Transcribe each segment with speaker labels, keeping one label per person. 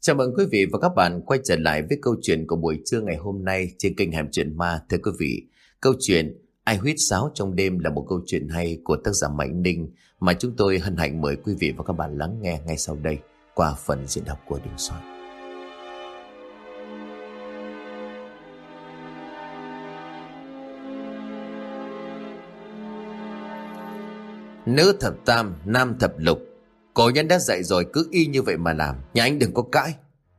Speaker 1: Chào mừng quý vị và các bạn quay trở lại với câu chuyện của buổi trưa ngày hôm nay trên kênh Hẻm Chuyện Ma. Thưa quý vị, câu chuyện Ai Huýt Sáo Trong Đêm là một câu chuyện hay của tác giả Mạnh Ninh mà chúng tôi hân hạnh mời quý vị và các bạn lắng nghe ngay sau đây qua phần diễn đọc của Đình Soạn. Nữ thập tam, nam thập lục. Cổ nhân đã dạy rồi, cứ y như vậy mà làm, nhà anh đừng có cãi.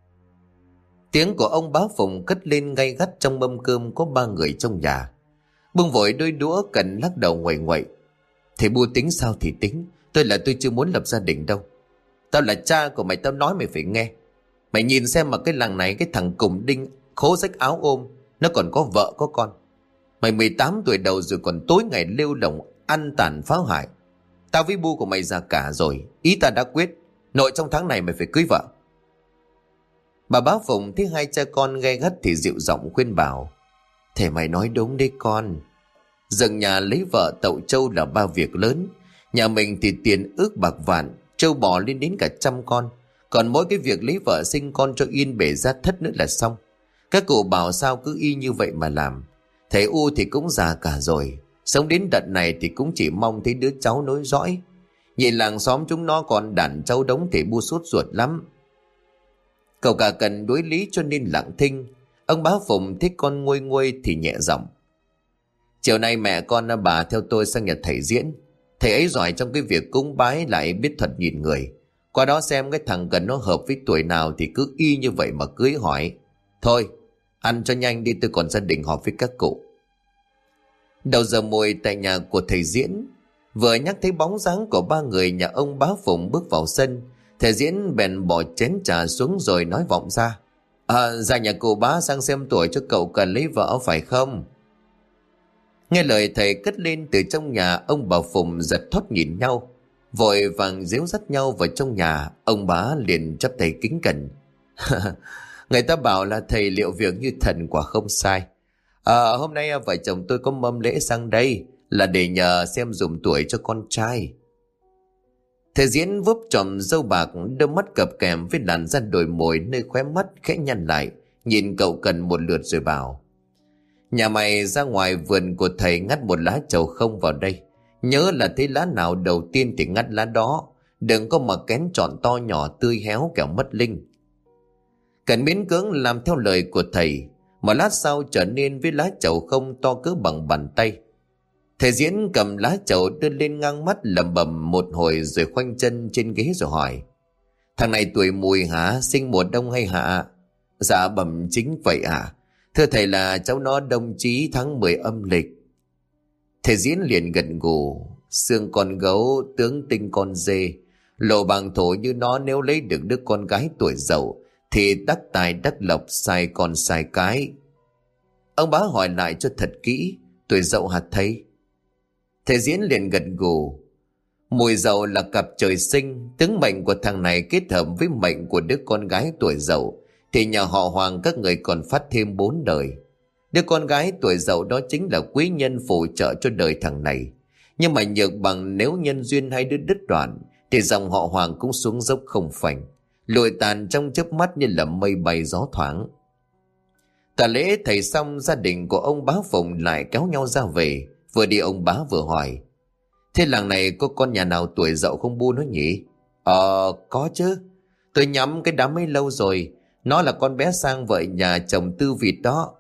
Speaker 1: Tiếng của ông bá Phùng cất lên gay gắt trong mâm cơm có 3 người trong nhà. Bưng vội đôi đũa Cần lắc đầu nguậy nguậy. Thầy Bu tính sao thì tính, tôi chưa muốn lập gia đình đâu. Tao là cha của mày, tao nói mày phải nghe. Mày nhìn xem mà cái làng này, cái thằng Cùng Đinh khố rách áo ôm, nó còn có vợ có con. Mày 18 tuổi đầu rồi còn tối ngày lêu lỏng ăn tàn phá hại. Tao với Bu của mày già cả rồi, ý ta đã quyết, nội trong tháng này mày phải cưới vợ. Bà bá Phùng thấy hai cha con gay gắt thì dịu giọng khuyên bảo. Thầy mày nói đúng đấy con. Dựng nhà lấy vợ tậu trâu là 3 việc lớn. Nhà mình thì tiền ước bạc vạn, trâu bò lên đến cả 100 con. Còn mỗi cái việc lấy vợ sinh con cho yên bề gia thất nữa là xong. Các cụ bảo sao cứ y như vậy mà làm. Thầy U thì cũng già cả rồi, sống đến đợt này thì cũng chỉ mong thấy đứa cháu nối dõi. Nhìn làng xóm chúng nó còn đàn trâu đống thì Bu sốt ruột lắm. Cậu cả Cần đối lý cho nên lặng thinh. Ông bá Phùng thích con nguôi nguôi thì nhẹ giọng. Chiều nay mẹ con bà theo tôi sang nhà thầy Diễn. Thầy ấy giỏi trong cái việc cúng bái, lại biết thuật nhìn người. Qua đó xem cái thằng Cần nó hợp với tuổi nào thì cứ y như vậy mà cưới hỏi. Thôi, ăn cho nhanh đi, tôi còn gia đình họp với các cụ. Đầu giờ mùi tại nhà của thầy Diễn, vừa nhắc thấy bóng dáng của 3 người nhà ông bá Phùng bước vào sân, thầy Diễn bèn bỏ chén trà xuống rồi nói vọng ra. Ra nhà cụ bá sang xem tuổi cho cậu Cần lấy vợ phải không? Nghe lời thầy cất lên từ trong nhà, ông bà Phùng giật thót nhìn nhau, vội vàng díu dắt nhau vào trong nhà. Ông bá liền chắp tay kính cẩn. Người ta bảo là thầy liệu việc như thần, quả không sai. Hôm nay vợ chồng tôi có mâm lễ sang đây là để nhờ xem dùm tuổi cho con trai. Thầy Diễn vuốt chòm râu bạc, đôi mắt cập kèm với làn da đồi mồi nơi khóe mắt khẽ nhăn lại, nhìn cậu Cần một lượt rồi bảo. Nhà mày ra ngoài vườn của thầy ngắt một lá trầu không vào đây. Nhớ là thấy lá nào đầu tiên thì ngắt lá đó, đừng có mà kén chọn to nhỏ tươi héo kẻo mất linh. Cần miễn cưỡng làm theo lời của thầy. Một lát sau trở nên với lá trầu không to cỡ bằng bàn tay. Thầy Diễn cầm lá trầu đưa lên ngang mắt lẩm bẩm một hồi rồi khoanh chân trên ghế rồi hỏi. Thằng này tuổi Mùi hả, sinh mùa đông hay hạ? Dạ bẩm chính vậy ạ. Thưa thầy là cháu nó Đông Chí tháng 10 âm lịch. Thầy Diễn liền gật gù. Xương con gấu, tướng tinh con dê, lộ bằng thổ như nó, nếu lấy được đứa con gái tuổi Dậu thì đắc tài đắc lộc, sai con sai cái. Ông bá hỏi lại cho thật kỹ. Tuổi Dậu hả thầy? Thầy Diễn liền gật gù. Mùi Dậu là cặp trời sinh, tướng mệnh của thằng này kết hợp với mệnh của đứa con gái tuổi Dậu thì nhà họ Hoàng các người còn phát thêm 4 đời. Đứa con gái tuổi Dậu đó chính là quý nhân phù trợ cho đời thằng này. Nhưng mà nhược bằng nếu nhân duyên hai đứa đứt đoạn thì dòng họ Hoàng cũng xuống dốc không phanh, lụi tàn trong chớp mắt như là mây bay gió thoảng. Cả lễ thầy xong, gia đình của ông bá Phùng lại kéo nhau ra về. Vừa đi ông bá vừa hỏi. Thế làng này có con nhà nào tuổi Dậu không Bu nó nhỉ? Có chứ. Tôi nhắm cái đám ấy lâu rồi. Nó là con bé sang vợ nhà chồng Tư Vịt đó.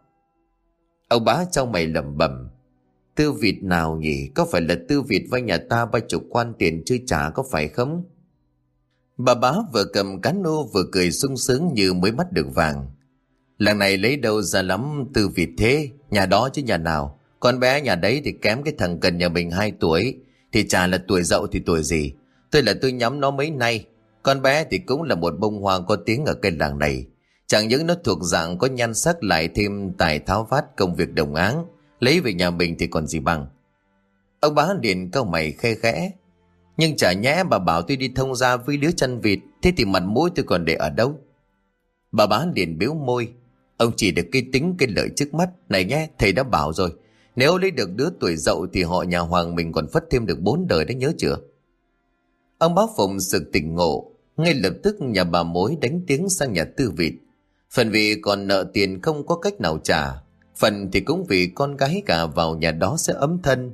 Speaker 1: Ông bá trao mày lẩm bẩm. Tư Vịt nào nhỉ? Có phải là Tư Vịt vay nhà ta 30 quan tiền chưa trả có phải không? Bà bá vừa cầm cán nô vừa cười sung sướng như mới bắt được vàng. Làng này lấy đâu ra lắm Tư Vịt thế? Nhà đó chứ nhà nào? Con bé nhà đấy thì kém cái thằng Cần nhà mình 2 tuổi. Thì chả là tuổi Dậu thì tuổi gì. Tôi nhắm nó mấy nay. Con bé thì cũng là một bông hoa có tiếng ở cái làng này. Chẳng những nó thuộc dạng có nhan sắc, lại thêm tài tháo vát công việc đồng áng, lấy về nhà mình thì còn gì bằng. Ông bá liền cau mày khe khẽ. Nhưng chả nhẽ bà bảo tôi đi thông gia với đứa chăn vịt, thế thì mặt mũi tôi còn để ở đâu? Bà bá liền biếu môi. Ông chỉ được cái tính cái lợi trước mắt. Này nhé, thầy đã bảo rồi, nếu lấy được đứa tuổi Dậu thì họ nhà Hoàng mình còn phất thêm được 4 đời đấy, nhớ chưa? Ông bá Phùng sực tỉnh ngộ. Ngay lập tức nhà bà mối đánh tiếng sang nhà Tư Vịt. Phần vì còn nợ tiền không có cách nào trả, phần thì cũng vì con gái cả vào nhà đó sẽ ấm thân.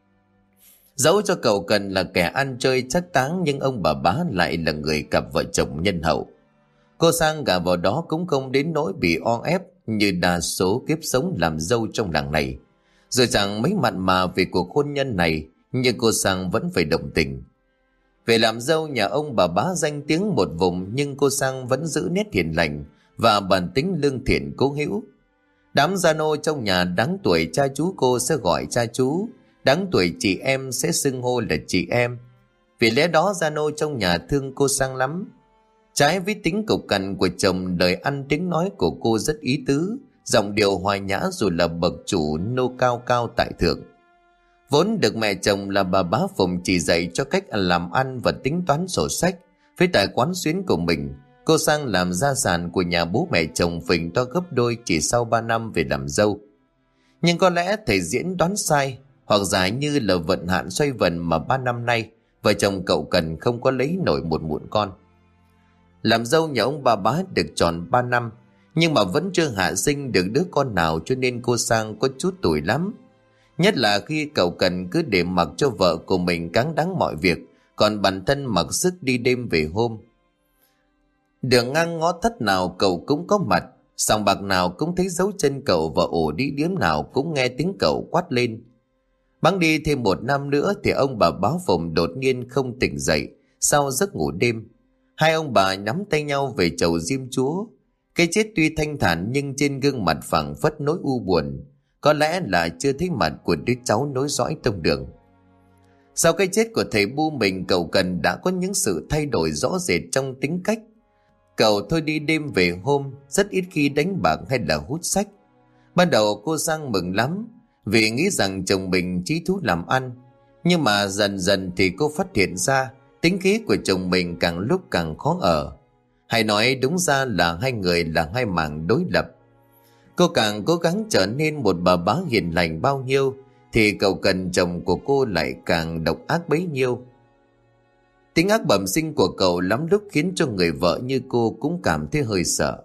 Speaker 1: Dẫu cho cậu Cần là kẻ ăn chơi chắc táng, nhưng ông bà bá lại là người cặp vợ chồng nhân hậu. Cô Sang gả vào đó cũng không đến nỗi bị o ép như đa số kiếp sống làm dâu trong làng này. Rồi chẳng mấy mặn mà về cuộc hôn nhân này, nhưng cô Sang vẫn phải đồng tình. Về làm dâu nhà ông bà bá danh tiếng một vùng, nhưng cô Sang vẫn giữ nét hiền lành và bản tính lương thiện cố hữu. Đám gia nô trong nhà đáng tuổi cha chú cô sẽ gọi cha chú, đáng tuổi chị em sẽ xưng hô là chị em. Vì lẽ đó gia nô trong nhà thương cô Sang lắm. Trái với tính cục cằn của chồng, lời ăn tiếng nói của cô rất ý tứ, giọng điệu hòa nhã dù là bậc chủ nô cao cao tại thượng. Vốn được mẹ chồng là bà bá Phùng chỉ dạy cho cách làm ăn và tính toán sổ sách, với tài quán xuyến của mình, cô Sang làm gia sản của nhà bố mẹ chồng phình to gấp đôi chỉ sau 3 năm về làm dâu. Nhưng có lẽ thầy diễn đoán sai, hoặc giả như là vận hạn xoay vần mà 3 năm nay vợ chồng cậu Cần không có lấy nổi một mụn con. Làm dâu nhà ông bà bá được tròn 3 năm, nhưng mà vẫn chưa hạ sinh được đứa con nào, cho nên cô Sang có chút tủi lắm. Nhất là khi cậu Cần cứ để mặc cho vợ của mình cáng đáng mọi việc, còn bản thân mặc sức đi đêm về hôm. Đường ngang ngõ thất nào cậu cũng có mặt, sòng bạc nào cũng thấy dấu chân cậu, và ổ đi điếm nào cũng nghe tiếng cậu quát lên. Bẵng đi thêm 1 năm nữa thì ông bà báo Phùng đột nhiên không tỉnh dậy sau giấc ngủ đêm. Hai ông bà nắm tay nhau về chầu diêm chúa. Cái chết tuy thanh thản nhưng trên gương mặt phảng phất nỗi u buồn, có lẽ là chưa thấy mặt của đứa cháu nối dõi tông đường. Sau cái chết của thầy bu mình, cậu Cần đã có những sự thay đổi rõ rệt trong tính cách. Cậu thôi đi đêm về hôm, rất ít khi đánh bạc hay là hút sách. Ban đầu cô Sang mừng lắm, vì nghĩ rằng chồng mình chí thú làm ăn. Nhưng mà dần dần thì cô phát hiện ra tính khí của chồng mình càng lúc càng khó ở. Hay nói đúng ra là hai người là hai mảng đối lập. Cô càng cố gắng trở nên một bà bá hiền lành bao nhiêu, thì cậu Cần chồng của cô lại càng độc ác bấy nhiêu. Tính ác bẩm sinh của cậu lắm lúc khiến cho người vợ như cô cũng cảm thấy hơi sợ.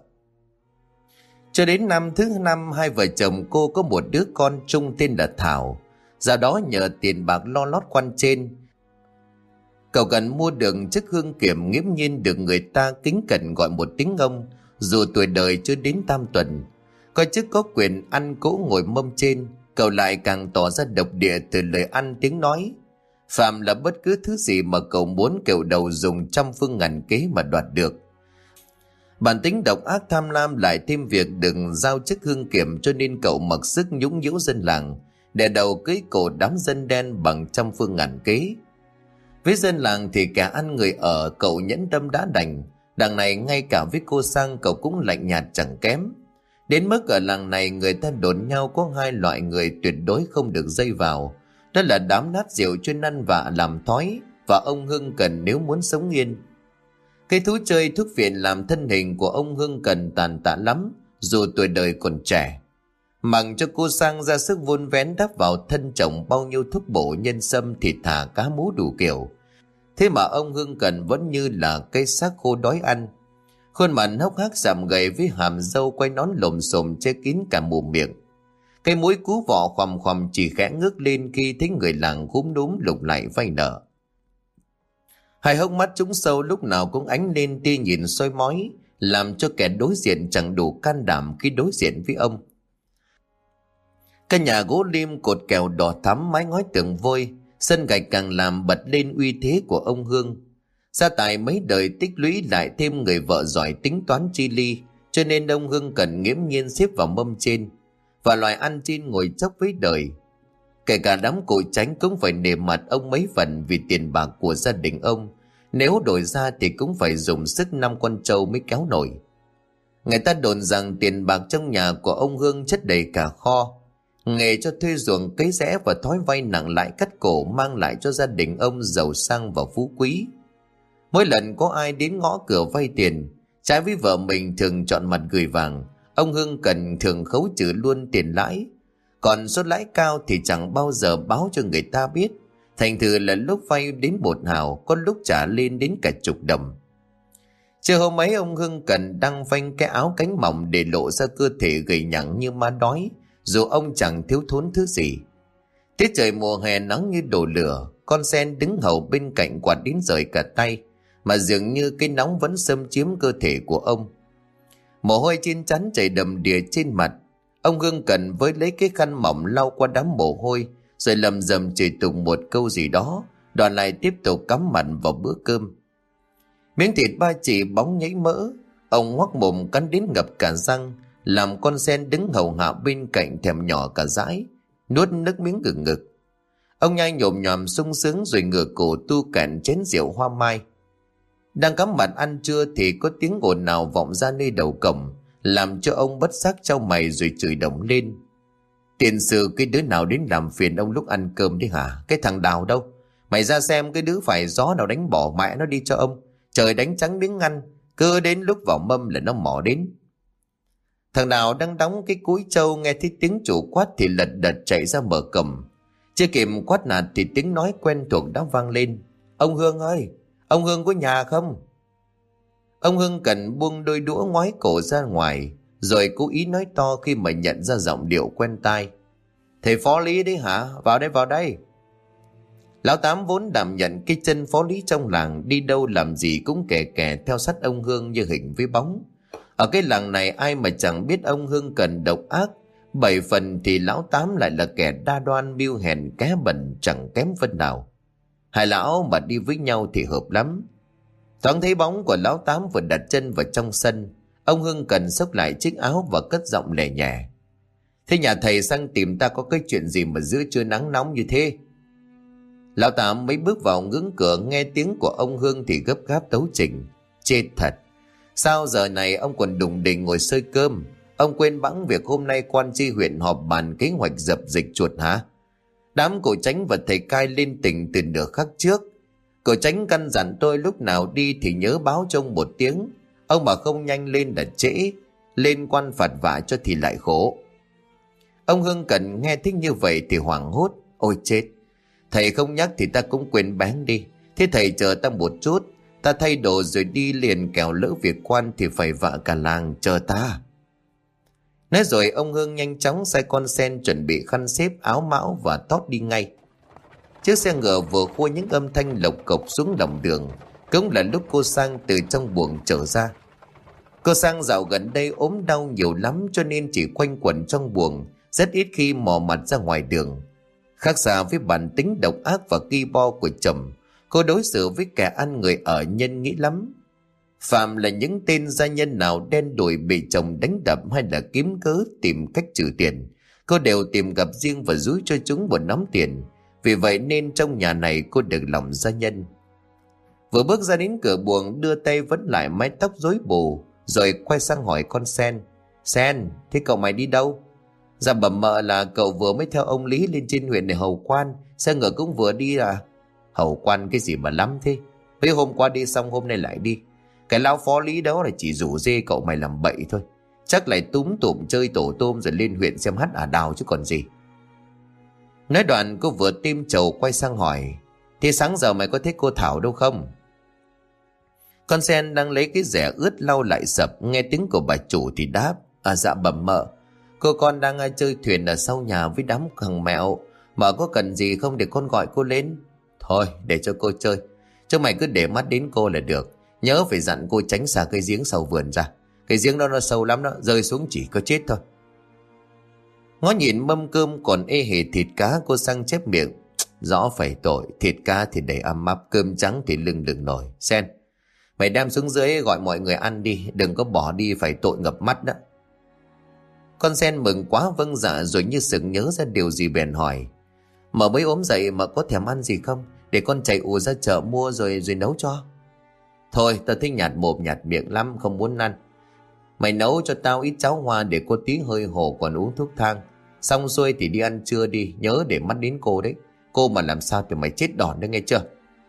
Speaker 1: Cho đến năm thứ 5, hai vợ chồng cô có một đứa con chung tên là Thảo. Do đó nhờ tiền bạc lo lót quan trên, cậu Cần mua được chiếc hương kiểm nghiễm nhiên được người ta kính cẩn gọi một tiếng ông, dù tuổi đời chưa đến tam tuần. Coi chức có quyền ăn cỗ ngồi mâm trên, cậu lại càng tỏ ra độc địa từ lời ăn tiếng nói. Phạm là bất cứ thứ gì mà cậu muốn, kêu đầu dùng trăm phương ngàn kế mà đoạt được. Bản tính độc ác tham lam lại thêm việc đừng giao chức hương kiểm, cho nên cậu mặc sức nhũng nhiễu dân làng, để đầu cưới cổ đám dân đen bằng trăm phương ngàn kế. Với dân làng thì kẻ ăn người ở, cậu nhẫn tâm đã đành. Đằng này ngay cả với cô Sang cậu cũng lạnh nhạt chẳng kém. Đến mức ở làng này người ta đồn nhau có 2 loại người tuyệt đối không được dây vào. Đó là đám nát rượu chuyên ăn vạ làm thói, và ông Hưng Cần nếu muốn sống yên. Cái thú chơi thuốc viện làm thân hình của ông Hưng Cần tàn tạ lắm, dù tuổi đời còn trẻ. Mặc cho cô Sang ra sức vun vén đắp vào thân chồng bao nhiêu thuốc bổ nhân sâm, thịt thả cá mú đủ kiểu, thế mà ông Hưng Cần vẫn như là cây xác khô đói ăn. Khuôn mặt hốc hác sạm gầy với hàm râu quay nón lồm xồm che kín cả mồm miệng. Cái mũi cú vọ khoằm khoằm chỉ khẽ ngước lên khi thấy người làng cúm núm lục lại vay nợ. Hai hốc mắt trũng sâu lúc nào cũng ánh lên tia nhìn soi mói, làm cho kẻ đối diện chẳng đủ can đảm khi đối diện với ông. Căn nhà gỗ lim cột kèo đỏ thắm, mái ngói tường vôi, sân gạch càng làm bật lên uy thế của ông Hương. Gia tài mấy đời tích lũy lại thêm người vợ giỏi tính toán chi ly, cho nên ông Hưng Cần nghiễm nhiên xếp vào mâm trên, và loài ăn trên ngồi chốc với đời. Kể cả đám cội tránh cũng phải nể mặt ông mấy phần, vì tiền bạc của gia đình ông nếu đổi ra thì cũng phải dùng sức 5 con trâu mới kéo nổi. Người ta đồn rằng tiền bạc trong nhà của ông Hương chất đầy cả kho. Nghề cho thuê ruộng cấy rẽ và thói vay nặng lãi cắt cổ mang lại cho gia đình ông giàu sang và phú quý. Mỗi lần có ai đến ngõ cửa vay tiền, trái với vợ mình thường chọn mặt gửi vàng, ông Hưng Cần thường khấu trừ luôn tiền lãi. Còn số lãi cao thì chẳng bao giờ báo cho người ta biết, thành thử là lúc vay đến 1 hào, có lúc trả lên đến cả chục đồng. Chưa hôm ấy ông Hưng Cần đang phanh cái áo cánh mỏng để lộ ra cơ thể gầy nhẳng như ma đói, dù ông chẳng thiếu thốn thứ gì. Tiết trời mùa hè nắng như đổ lửa, con sen đứng hầu bên cạnh quạt đến rời cả tay, mà dường như cái nóng vẫn xâm chiếm cơ thể của ông. Mồ hôi trên trán chảy đầm đìa trên mặt. Ông Hưng Cần với lấy cái khăn mỏng lau qua đám mồ hôi, rồi lầm rầm chửi tụng một câu gì đó, đoạn lại tiếp tục cắm mặt vào bữa cơm. Miếng thịt ba chỉ bóng nhảy mỡ, ông ngoác mồm cắn đến ngập cả răng, làm con sen đứng hầu hạ bên cạnh thèm nhỏ cả dãi, nuốt nước miếng ngực ngực. Ông nhai nhồm nhòm sung sướng rồi ngửa cổ tu cạn chén rượu hoa mai. Đang cắm mặt ăn trưa thì có tiếng ồn nào vọng ra nơi đầu cổng, làm cho ông bất giác chau mày rồi chửi đồng lên. Tiền sử cái đứa nào đến làm phiền ông lúc ăn cơm đấy hả? Cái thằng Đào đâu? Mày ra xem cái đứa phải gió nào đánh bỏ mẹ nó đi cho ông. Trời đánh trắng miếng ăn, cứ đến lúc vào mâm là nó mò đến. Thằng Đào đang đóng cái cúi trâu nghe thấy tiếng chủ quát thì lật đật chạy ra mở cổng. Chưa kịp quát nạt thì tiếng nói quen thuộc đã vang lên. Ông Hương ơi, ông Hương có nhà không? Ông Hưng Cần buông đôi đũa ngoái cổ ra ngoài, rồi cố ý nói to khi mà nhận ra giọng điệu quen tai. Thầy phó lý đấy hả? Vào đây, vào đây. Lão Tám vốn đảm nhận cái chân phó lý trong làng, đi đâu làm gì cũng kè kè theo sát ông Hương như hình với bóng. Ở cái làng này ai mà chẳng biết ông Hưng Cần độc ác, 7 phần thì lão Tám lại là kẻ đa đoan mưu hèn ké bẩn chẳng kém phân nào. Hai lão mà đi với nhau thì hợp lắm. Thoáng thấy bóng của lão Tám vừa đặt chân vào trong sân, ông Hưng Cần xốc lại chiếc áo và cất giọng lè nhẹ. Thế nhà thầy sang tìm ta có cái chuyện gì mà giữa trưa nắng nóng như thế? Lão Tám mới bước vào ngưỡng cửa nghe tiếng của ông Hương thì gấp gáp tấu trình. Chết thật, sao giờ này ông còn đùng đỉnh ngồi xơi cơm? Ông quên bẵng việc hôm nay quan tri huyện họp bàn kế hoạch dập dịch chuột hả? Đám cổ Chánh và thầy Cai lên tỉnh từ nửa khắc trước. Cổ Chánh căn dặn tôi lúc nào đi thì nhớ báo cho ông một tiếng. Ông mà không nhanh lên là trễ, lên quan phạt vạ cho thì lại khổ. Ông Hưng Cần nghe thích như vậy thì hoảng hốt. Ôi chết, thầy không nhắc thì ta cũng quên bén đi. Thế thầy chờ ta một chút, ta thay đồ rồi đi liền, kẻo lỡ việc quan thì phải vạ cả làng, chờ ta. Nói rồi ông Hưng nhanh chóng sai con sen chuẩn bị khăn xếp, áo mão và tót đi ngay. Chiếc xe ngựa vừa khua những âm thanh lộc cộc xuống lòng đường, cũng là lúc cô Sang từ trong buồng trở ra. Cô Sang dạo gần đây ốm đau nhiều lắm cho nên chỉ quanh quẩn trong buồng, rất ít khi mò mặt ra ngoài đường. Khác xa với bản tính độc ác và ki bo của chồng, cô đối xử với kẻ ăn người ở nhân nghĩa lắm. Phạm là những tên gia nhân nào đen đủi bị chồng đánh đập hay là kiếm cớ tìm cách trừ tiền, cô đều tìm gặp riêng và dúi cho chúng một nắm tiền. Vì vậy nên trong nhà này cô được lòng gia nhân. Vừa bước ra đến cửa buồng, đưa tay vấn lại mái tóc rối bù, rồi quay sang hỏi con Sen. Sen, thế cậu mày đi đâu? Dạ bẩm mợ là cậu vừa mới theo ông Lý lên trên huyện để hầu quan, xe ngựa cũng vừa đi à? Hầu quan cái gì mà lắm thế? Mấy hôm qua đi xong hôm nay lại đi. Cái lão phó Lý đó là chỉ rủ dê cậu mày làm bậy thôi. Chắc lại túm tụm chơi tổ tôm rồi lên huyện xem hát ả đào chứ còn gì. Nói đoạn cô vừa tim trầu quay sang hỏi. Thế sáng giờ mày có thấy cô Thảo đâu không? Con Sen đang lấy cái rẻ ướt lau lại sập, nghe tiếng của bà chủ thì đáp. À dạ bẩm mợ, cô con đang chơi thuyền ở sau nhà với đám thằng mẹo. Mợ có cần gì không để con gọi cô lên? Thôi để cho cô chơi, chứ mày cứ để mắt đến cô là được. Nhớ phải dặn cô tránh xa cái giếng sau vườn ra. Cái giếng đó nó sâu lắm đó, rơi xuống chỉ có chết thôi. Ngó nhìn mâm cơm còn ê hề thịt cá, cô Sang chép miệng. Rõ phải tội, thịt cá thì đầy âm mắp, cơm trắng thì lưng lửng nổi. Sen, mày đem xuống dưới gọi mọi người ăn đi, đừng có bỏ đi phải tội ngập mắt đó. Con Sen mừng quá vâng dạ, rồi như sực nhớ ra điều gì bèn hỏi. Mợ mới ốm dậy mà có thèm ăn gì không? Để con chạy ù ra chợ mua rồi nấu cho. Thôi tao thích nhạt mồm nhạt miệng lắm, không muốn ăn. Mày nấu cho tao ít cháo hoa để cô tí hơi hồ còn uống thuốc thang. Xong xuôi thì đi ăn trưa đi, nhớ để mắt đến cô đấy. Cô mà làm sao thì mày chết đòn đấy nghe chưa?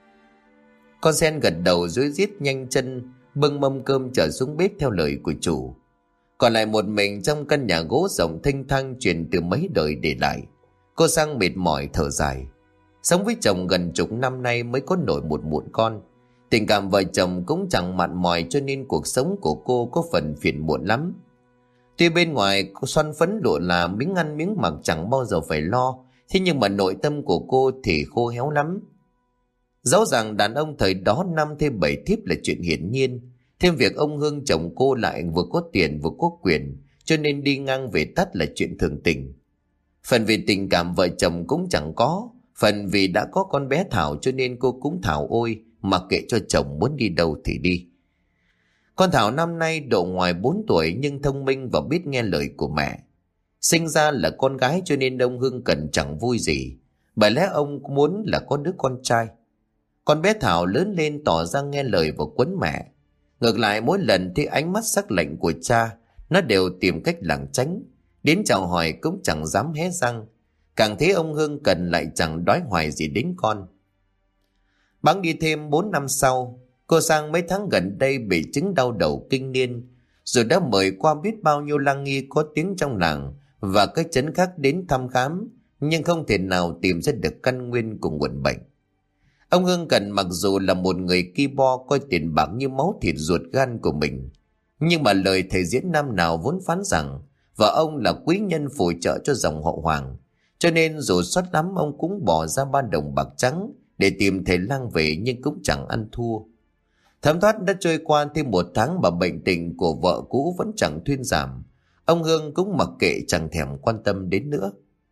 Speaker 1: Con Sen gật đầu rối rít nhanh chân bưng mâm cơm trở xuống bếp theo lời của chủ. Còn lại một mình trong căn nhà gỗ rộng thênh thang truyền từ mấy đời để lại. Cô Sang mệt mỏi thở dài. Sống với chồng gần chục năm nay mới có nổi một mụn con. Tình cảm vợ chồng cũng chẳng mặn mòi, cho nên cuộc sống của cô có phần phiền muộn lắm. Tuy bên ngoài cô xoăn phấn lộ là miếng ăn miếng mặc chẳng bao giờ phải lo, thế nhưng mà nội tâm của cô thì khô héo lắm. Rõ ràng đàn ông thời đó 5 thêm 7 thiếp là chuyện hiển nhiên. Thêm việc ông Hương chồng cô lại vừa có tiền vừa có quyền, cho nên đi ngang về tắt là chuyện thường tình. Phần vì tình cảm vợ chồng cũng chẳng có, phần vì đã có con bé Thảo cho nên cô cũng thảo ôi, mặc kệ cho chồng muốn đi đâu thì đi. Con Thảo năm nay độ ngoài 4 tuổi nhưng thông minh và biết nghe lời của mẹ. Sinh ra là con gái cho nên ông Hưng Cần chẳng vui gì, bởi lẽ ông muốn là có đứa con trai. Con bé Thảo lớn lên tỏ ra nghe lời và quấn mẹ. Ngược lại mỗi lần thấy ánh mắt sắc lạnh của cha, nó đều tìm cách lảng tránh, đến chào hỏi cũng chẳng dám hé răng. Càng thấy ông Hưng Cần lại chẳng đói hoài gì đến con. Bẵng đi thêm 4 năm sau, cô Sang mấy tháng gần đây bị chứng đau đầu kinh niên, rồi đã mời qua biết bao nhiêu lăng nghi có tiếng trong làng và các trấn khác đến thăm khám, nhưng không thể nào tìm ra được căn nguyên của nguồn bệnh. Ông Hưng Cần mặc dù là một người ki bo coi tiền bạc như máu thịt ruột gan của mình, nhưng mà lời thầy diễn năm nào vốn phán rằng vợ ông là quý nhân phù trợ cho dòng họ Hoàng, cho nên dù xót lắm ông cũng bỏ ra 3 đồng bạc trắng để tìm thầy lang về, nhưng cũng chẳng ăn thua. Thấm thoát đã trôi qua thêm 1 tháng mà bệnh tình của vợ cũ vẫn chẳng thuyên giảm. Ông Hương cũng mặc kệ chẳng thèm quan tâm đến nữa.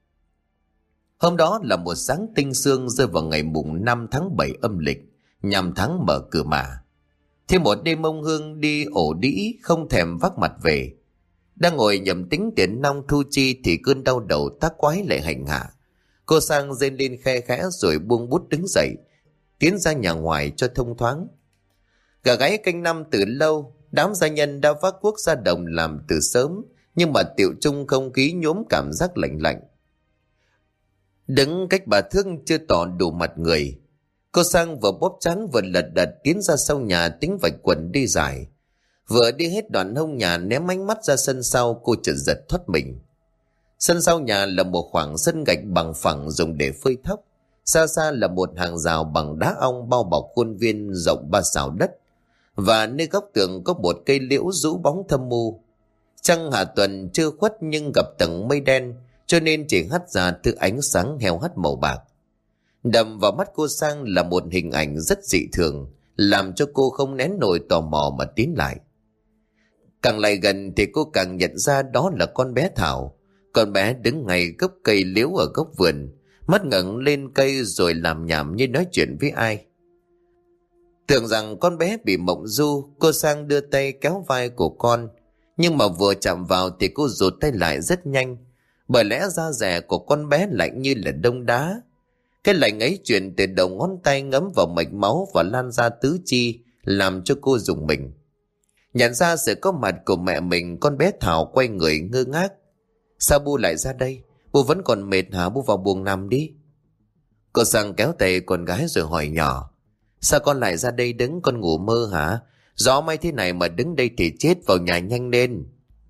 Speaker 1: Hôm đó là một sáng tinh sương rơi vào ngày mùng 5 tháng 7 âm lịch, nhằm tháng mở cửa mà. Thêm một đêm ông Hương đi ổ đĩ không thèm vác mặt về. Đang ngồi nhẩm tính tiền nong thu chi thì cơn đau đầu tác quái lại hành hạ. Cô Sang rên lên khe khẽ rồi buông bút đứng dậy, tiến ra nhà ngoài cho thông thoáng. Gà gáy canh năm từ lâu, đám gia nhân đã vác cuốc ra đồng làm từ sớm, nhưng mà tiệu chung không khí nhuốm cảm giác lạnh lạnh. Đứng cách bà Thương chưa tỏ đủ mặt người, cô Sang vừa bóp trán vừa lật đật tiến ra sau nhà tính vạch quần đi dài. Vừa đi hết đoạn hông nhà ném ánh mắt ra sân sau, cô chợt giật thoát mình. Sân sau nhà là một khoảng sân gạch bằng phẳng dùng để phơi thóc. Xa xa là một hàng rào bằng đá ong bao bọc khuôn viên rộng 3 sào đất, và nơi góc tường có một cây liễu rũ bóng thâm u. Trăng hạ tuần chưa khuất nhưng gặp tầng mây đen, cho nên chỉ hắt ra thứ ánh sáng heo hắt màu bạc. Đầm vào mắt cô Sang là một hình ảnh rất dị thường, làm cho cô không nén nổi tò mò mà tiến lại. Càng lại gần thì cô càng nhận ra đó là con bé Thảo. Con bé đứng ngay gốc cây liễu ở góc vườn, mắt ngẩng lên cây rồi làm nhảm như nói chuyện với ai. Tưởng rằng con bé bị mộng du, cô Sang đưa tay kéo vai của con, nhưng mà vừa chạm vào thì cô rụt tay lại rất nhanh, bởi lẽ da dẻ của con bé lạnh như là đông đá. Cái lạnh ấy chuyển từ đầu ngón tay ngấm vào mạch máu và lan ra tứ chi, làm cho cô rùng mình. Nhận ra sự có mặt của mẹ mình, con bé Thảo quay người ngơ ngác. Sao Bu lại ra đây? Bu vẫn còn mệt hả? Bu vào buồng nằm đi. Cô Sang kéo tay con gái rồi hỏi nhỏ. Sao con lại ra đây đứng? Con ngủ mơ hả? Gió may thế này mà đứng đây thì chết, vào nhà nhanh lên.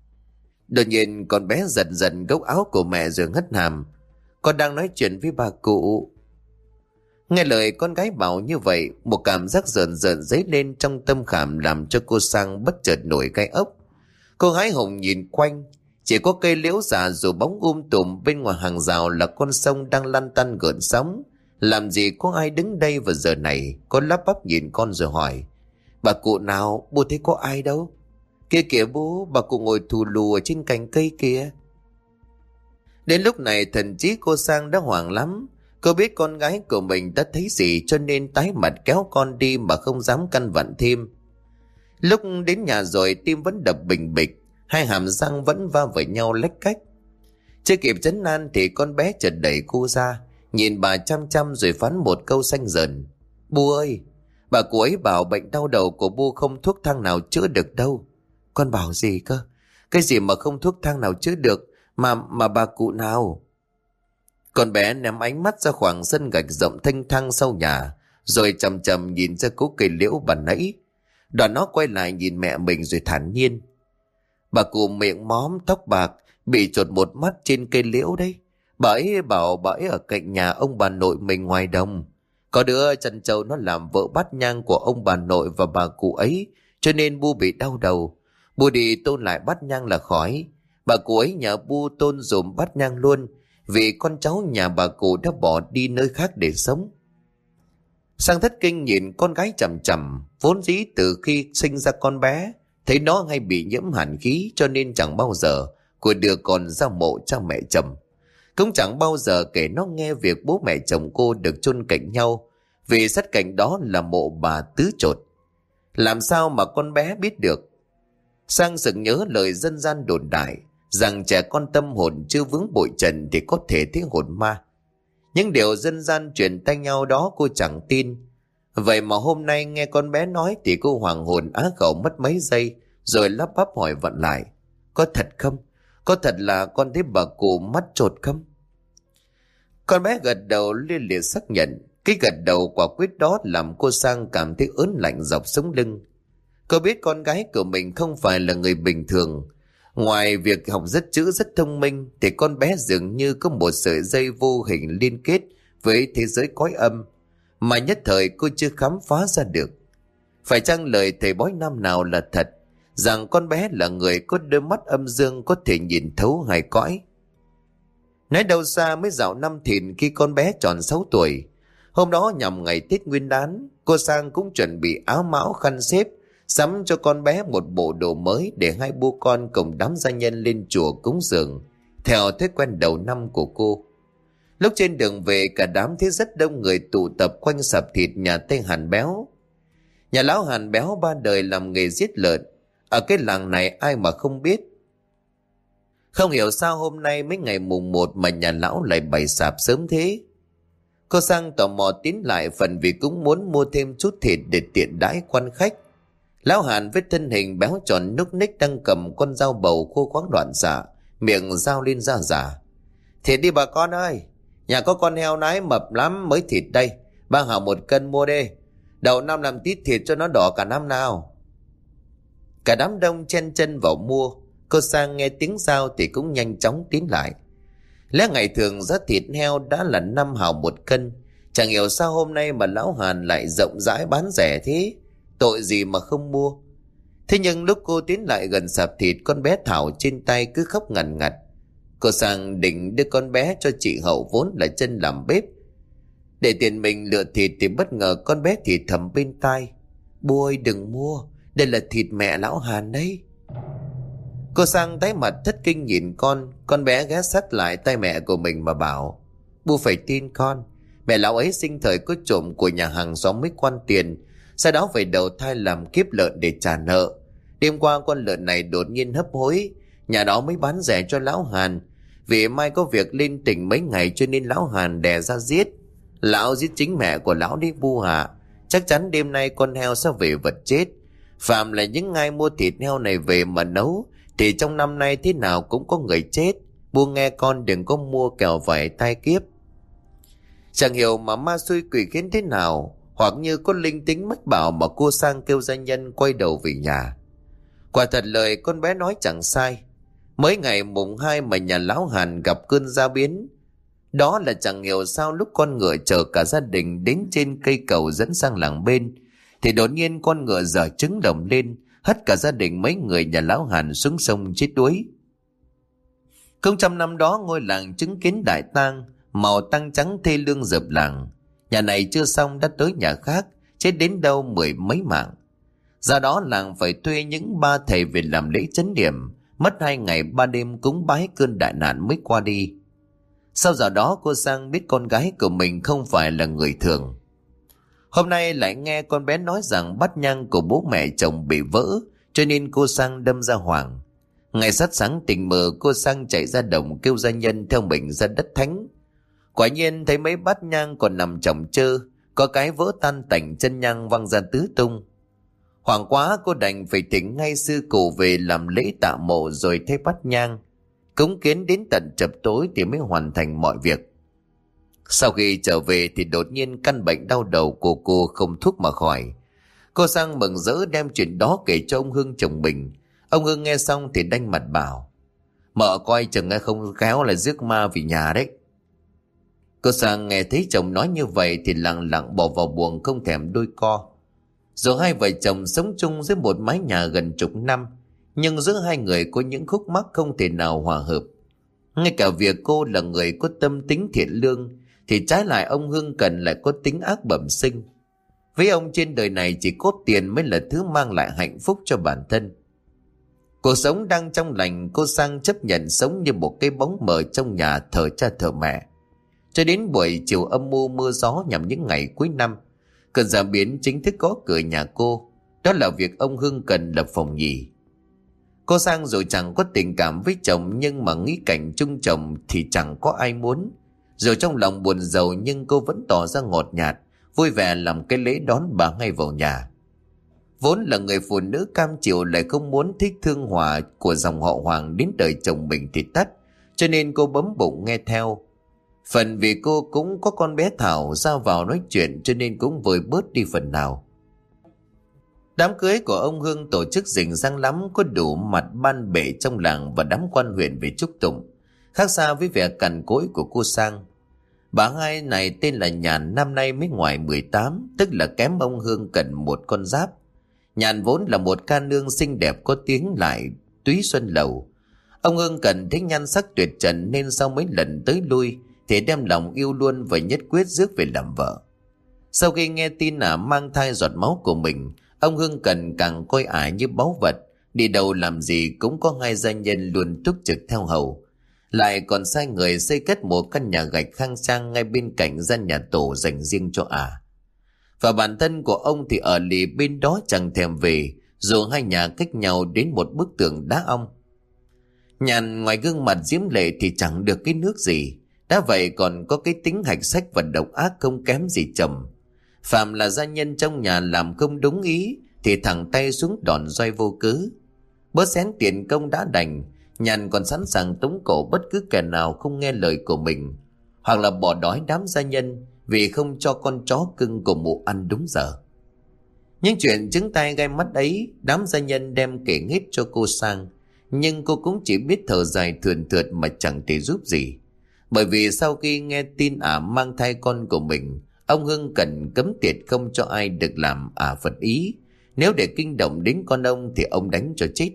Speaker 1: Đột nhiên con bé giật giật gốc áo của mẹ rồi ngất hàm. Con đang nói chuyện với bà cụ. Nghe lời con gái bảo như vậy, một cảm giác rợn rợn dấy lên trong tâm khảm làm cho cô Sang bất chợt nổi gai ốc. Cô gái hồng nhìn quanh, chỉ có cây liễu già rồi bóng tùm, bên ngoài hàng rào là con sông đang lăn tăn gợn sóng. Làm gì có ai đứng đây vào giờ này? Con lắp bắp nhìn con rồi hỏi. Bà cụ nào? Bố thấy có ai đâu? Kia kìa bố, bà cụ ngồi thù lù ở trên cành cây kìa. Đến lúc này thần trí cô Sang đã hoảng lắm. Cô biết con gái của mình đã thấy gì cho nên tái mặt kéo con đi mà không dám căn vặn thêm. Lúc đến nhà rồi tim vẫn đập bình bịch, hai hàm răng vẫn va vào nhau lách cách. Chưa kịp trấn an thì con bé chợt đẩy cô ra, nhìn bà chăm chăm rồi phán một câu xanh dờn. Bu ơi, bà cụ ấy bảo bệnh đau đầu của Bu không thuốc thang nào chữa được đâu. Con bảo gì cơ? Cái gì mà không thuốc thang nào chữa được? Mà bà cụ nào? Con bé ném ánh mắt ra khoảng sân gạch rộng thanh thang sau nhà, rồi chầm chầm nhìn ra cố cây liễu bàn nãy. Đoạn nó quay lại nhìn mẹ mình rồi thản nhiên. Bà cụ miệng móm tóc bạc, bị chột một mắt trên cây liễu đấy. Bà ấy bảo bà ấy ở cạnh nhà ông bà nội mình ngoài đồng. Có đứa trân trâu nó làm vợ bát nhang của ông bà nội và bà cụ ấy, cho nên Bu bị đau đầu. Bu đi tôn lại bát nhang là khỏi. Bà cụ ấy nhờ Bu tôn dùm bát nhang luôn, vì con cháu nhà bà cụ đã bỏ đi nơi khác để sống. Sang thất kinh nhìn con gái chằm chằm, vốn dĩ từ khi sinh ra con bé thấy nó hay bị nhiễm hàn khí, cho nên chẳng bao giờ cô đưa con ra mộ cha mẹ chồng. Cũng chẳng bao giờ kể nó nghe việc bố mẹ chồng cô được chôn cạnh nhau, vì sát cạnh đó là mộ bà Tứ Chột. Làm sao mà con bé biết được? Sang sực nhớ lời dân gian đồn đại rằng trẻ con tâm hồn chưa vướng bụi trần thì có thể thấy hồn ma. Những điều dân gian truyền tay nhau đó cô chẳng tin. Vậy mà hôm nay nghe con bé nói thì cô hoàng hồn á khẩu mất mấy giây, rồi lắp bắp hỏi vặn lại: có thật không? Có thật là con thấy bà cụ mắt trột không? Con bé gật đầu liên liệt xác nhận. Cái gật đầu quả quyết đó làm cô Sang cảm thấy ớn lạnh dọc sống lưng. Cô biết con gái của mình không phải là người bình thường. Ngoài việc học rất chữ rất thông minh thì con bé dường như có một sợi dây vô hình liên kết với thế giới cõi âm mà nhất thời cô chưa khám phá ra được. Phải chăng lời thầy bói năm nào là thật, rằng con bé là người có đôi mắt âm dương có thể nhìn thấu hai cõi? Nói đâu xa mới dạo năm Thìn khi con bé tròn 6 tuổi. Hôm đó nhằm ngày Tết Nguyên Đán, cô Sang cũng chuẩn bị áo mão khăn xếp, sắm cho con bé một bộ đồ mới để hai bố con cùng đám gia nhân lên chùa cúng dường, theo thói quen đầu năm của cô. Lúc trên đường về, cả đám thấy rất đông người tụ tập quanh sạp thịt nhà Tây Hàn Béo. Nhà lão Hàn Béo ba đời làm nghề giết lợn, ở cái làng này ai mà không biết. Không hiểu sao hôm nay mấy ngày mùng 1 mà nhà lão lại bày sạp sớm thế. Cô Sang tò mò tiến lại, phần vì cũng muốn mua thêm chút thịt để tiện đãi quan khách. Lão Hàn với thân hình béo tròn núc ních đang cầm con dao bầu khô khoáng đoạn xạ, miệng dao lên da giả. Thịt đi bà con ơi, nhà có con heo nái mập lắm mới thịt đây, 3 hào 1 cân mua đi. Đầu năm làm tít thịt cho nó đỏ cả năm nào. Cả đám đông chen chân vào mua. Cô Sang nghe tiếng dao thì cũng nhanh chóng tiến lại. Lẽ ngày thường giá thịt heo đã là 5 hào 1 cân, chẳng hiểu sao hôm nay mà lão Hàn lại rộng rãi bán rẻ thế. Tội gì mà không mua. Thế nhưng lúc cô tiến lại gần sạp thịt, con bé Thảo trên tay cứ khóc ngằn ngặt. Cô Sang định đưa con bé cho chị Hậu vốn là chân làm bếp, để tiền mình lựa thịt, thì bất ngờ con bé thì thầm bên tai: "Bố ơi đừng mua, đây là thịt mẹ lão Hàn đấy." Cô Sang tái mặt thất kinh nhìn con bé ghé sát lại tay mẹ của mình mà bảo: "Bố phải tin con, mẹ lão ấy sinh thời có trộm của nhà hàng xóm mấy quan tiền, sau đó phải đầu thai làm kiếp lợn để trả nợ. Đêm qua con lợn này đột nhiên hấp hối, nhà đó mới bán rẻ cho lão Hàn. Vì mai có việc lên tỉnh mấy ngày cho nên lão Hàn đè ra giết. Lão giết chính mẹ của lão đi bu hạ. Chắc chắn đêm nay con heo sẽ về vật chết. Phạm là những ai mua thịt heo này về mà nấu thì trong năm nay thế nào cũng có người chết. Bu nghe con đừng có mua kẻo phải tai kiếp." Chẳng hiểu mà ma xui quỷ khiến thế nào, hoặc như có linh tính mách bảo mà cô Sang kêu gia nhân quay đầu về nhà. Quả thật lời con bé nói chẳng sai. Mới ngày mùng 2 mà nhà lão Hàn gặp cơn gia biến. Đó là chẳng hiểu sao lúc con ngựa chở cả gia đình đến trên cây cầu dẫn sang làng bên, thì đột nhiên con ngựa giở trứng đồng lên, hất cả gia đình mấy người nhà lão Hàn xuống sông chết đuối. Không trăm năm đó ngôi làng chứng kiến đại tang, màu tăng trắng thê lương dợp làng. Nhà này chưa xong đã tới nhà khác, chết đến đâu 10 mấy mạng. Do đó làng phải thuê những ba thầy về làm lễ chấn điểm, mất 2 ngày 3 đêm cúng bái cơn đại nạn mới qua đi. Sau giờ đó cô Sang biết con gái của mình không phải là người thường. Hôm nay lại nghe con bé nói rằng bát nhang của bố mẹ chồng bị vỡ, cho nên cô Sang đâm ra hoảng. Ngày sát sáng tình mờ, cô Sang chạy ra đồng kêu gia nhân theo mình ra đất thánh. Quả nhiên thấy mấy bát nhang còn nằm chồng chơ, có cái vỡ tan tành, chân nhang văng ra tứ tung. Hoảng quá cô đành phải thỉnh ngay sư cụ về làm lễ tạ mộ rồi thay bát nhang. Cúng kiến đến tận chập tối thì mới hoàn thành mọi việc. Sau khi trở về thì đột nhiên căn bệnh đau đầu của cô không thuốc mà khỏi. Cô Sang mừng rỡ đem chuyện đó kể cho ông Hưng chồng mình. Ông Hưng nghe xong thì đanh mặt bảo: "Mợ coi chừng nghe không khéo là rước ma về nhà đấy." Cô Sang nghe thấy chồng nói như vậy thì lặng lặng bỏ vào buồng không thèm đôi co. Dù hai vợ chồng sống chung dưới một mái nhà gần chục năm, nhưng giữa hai người có những khúc mắc không thể nào hòa hợp. Ngay cả việc cô là người có tâm tính thiện lương, thì trái lại ông Hưng Cần lại có tính ác bẩm sinh. Với ông trên đời này chỉ có tiền mới là thứ mang lại hạnh phúc cho bản thân. Cuộc sống đang trong lành, cô Sang chấp nhận sống như một cái bóng mờ trong nhà thờ cha thờ mẹ. Cho đến buổi chiều âm mưu mưa gió nhằm những ngày cuối năm, cơn gió biến chính thức gõ cửa nhà cô. Đó là việc ông Hưng Cần lập phòng nhì. Cô Sang rồi chẳng có tình cảm với chồng, nhưng mà nghĩ cảnh chung chồng thì chẳng có ai muốn. Dù trong lòng buồn rầu nhưng cô vẫn tỏ ra ngọt nhạt, vui vẻ làm cái lễ đón bà ngay vào nhà. Vốn là người phụ nữ cam chịu, lại không muốn thích thương hòa của dòng họ Hoàng đến đời chồng mình thì tắt, cho nên cô bấm bụng nghe theo. Phần vì cô cũng có con bé Thảo ra vào nói chuyện, cho nên cũng vơi bớt đi phần nào. Đám cưới của ông Hưng tổ chức rình rang lắm, có đủ mặt ban bệ trong làng và đám quan huyện về chúc tụng, khác xa với vẻ cằn cỗi của cô Sang. Bà hai này tên là Nhàn, năm nay mới ngoài 18, tức là kém ông Hưng Cần một con giáp. Nhàn vốn là một ca nương xinh đẹp có tiếng lại túy xuân lầu. Ông Hưng Cần thích nhan sắc tuyệt trần, nên sau mấy lần tới lui thì đem lòng yêu luôn và nhất quyết rước về làm vợ. Sau khi nghe tin mang thai giọt máu của mình, ông Hưng Cần càng coi ả như báu vật, đi đâu làm gì cũng có hai gia nhân luôn túc trực theo hầu. Lại còn sai người xây cất một căn nhà gạch khang trang ngay bên cạnh gian nhà tổ dành riêng cho ả. Và bản thân của ông thì ở lì bên đó chẳng thèm về, dù hai nhà cách nhau đến một bức tường đá ong. Nhàn ngoài gương mặt diễm lệ thì chẳng được cái nước gì, đã vậy còn có cái tính hạch sách và độc ác không kém gì chồng. Phạm là gia nhân trong nhà làm không đúng ý thì thẳng tay xuống đòn roi vô cớ. Bớt xén tiền công đã đành, Nhàn còn sẵn sàng tống cổ bất cứ kẻ nào không nghe lời của mình, hoặc là bỏ đói đám gia nhân vì không cho con chó cưng của mụ ăn đúng giờ. Những chuyện trứng tai gai mắt ấy đám gia nhân đem kể hết cho cô Sang, nhưng cô cũng chỉ biết thở dài thườn thượt mà chẳng thể giúp gì. Bởi vì sau khi nghe tin ả mang thai con của mình, ông Hưng Cần cấm tiệt không cho ai được làm ả phật ý. Nếu để kinh động đến con ông thì ông đánh cho chết.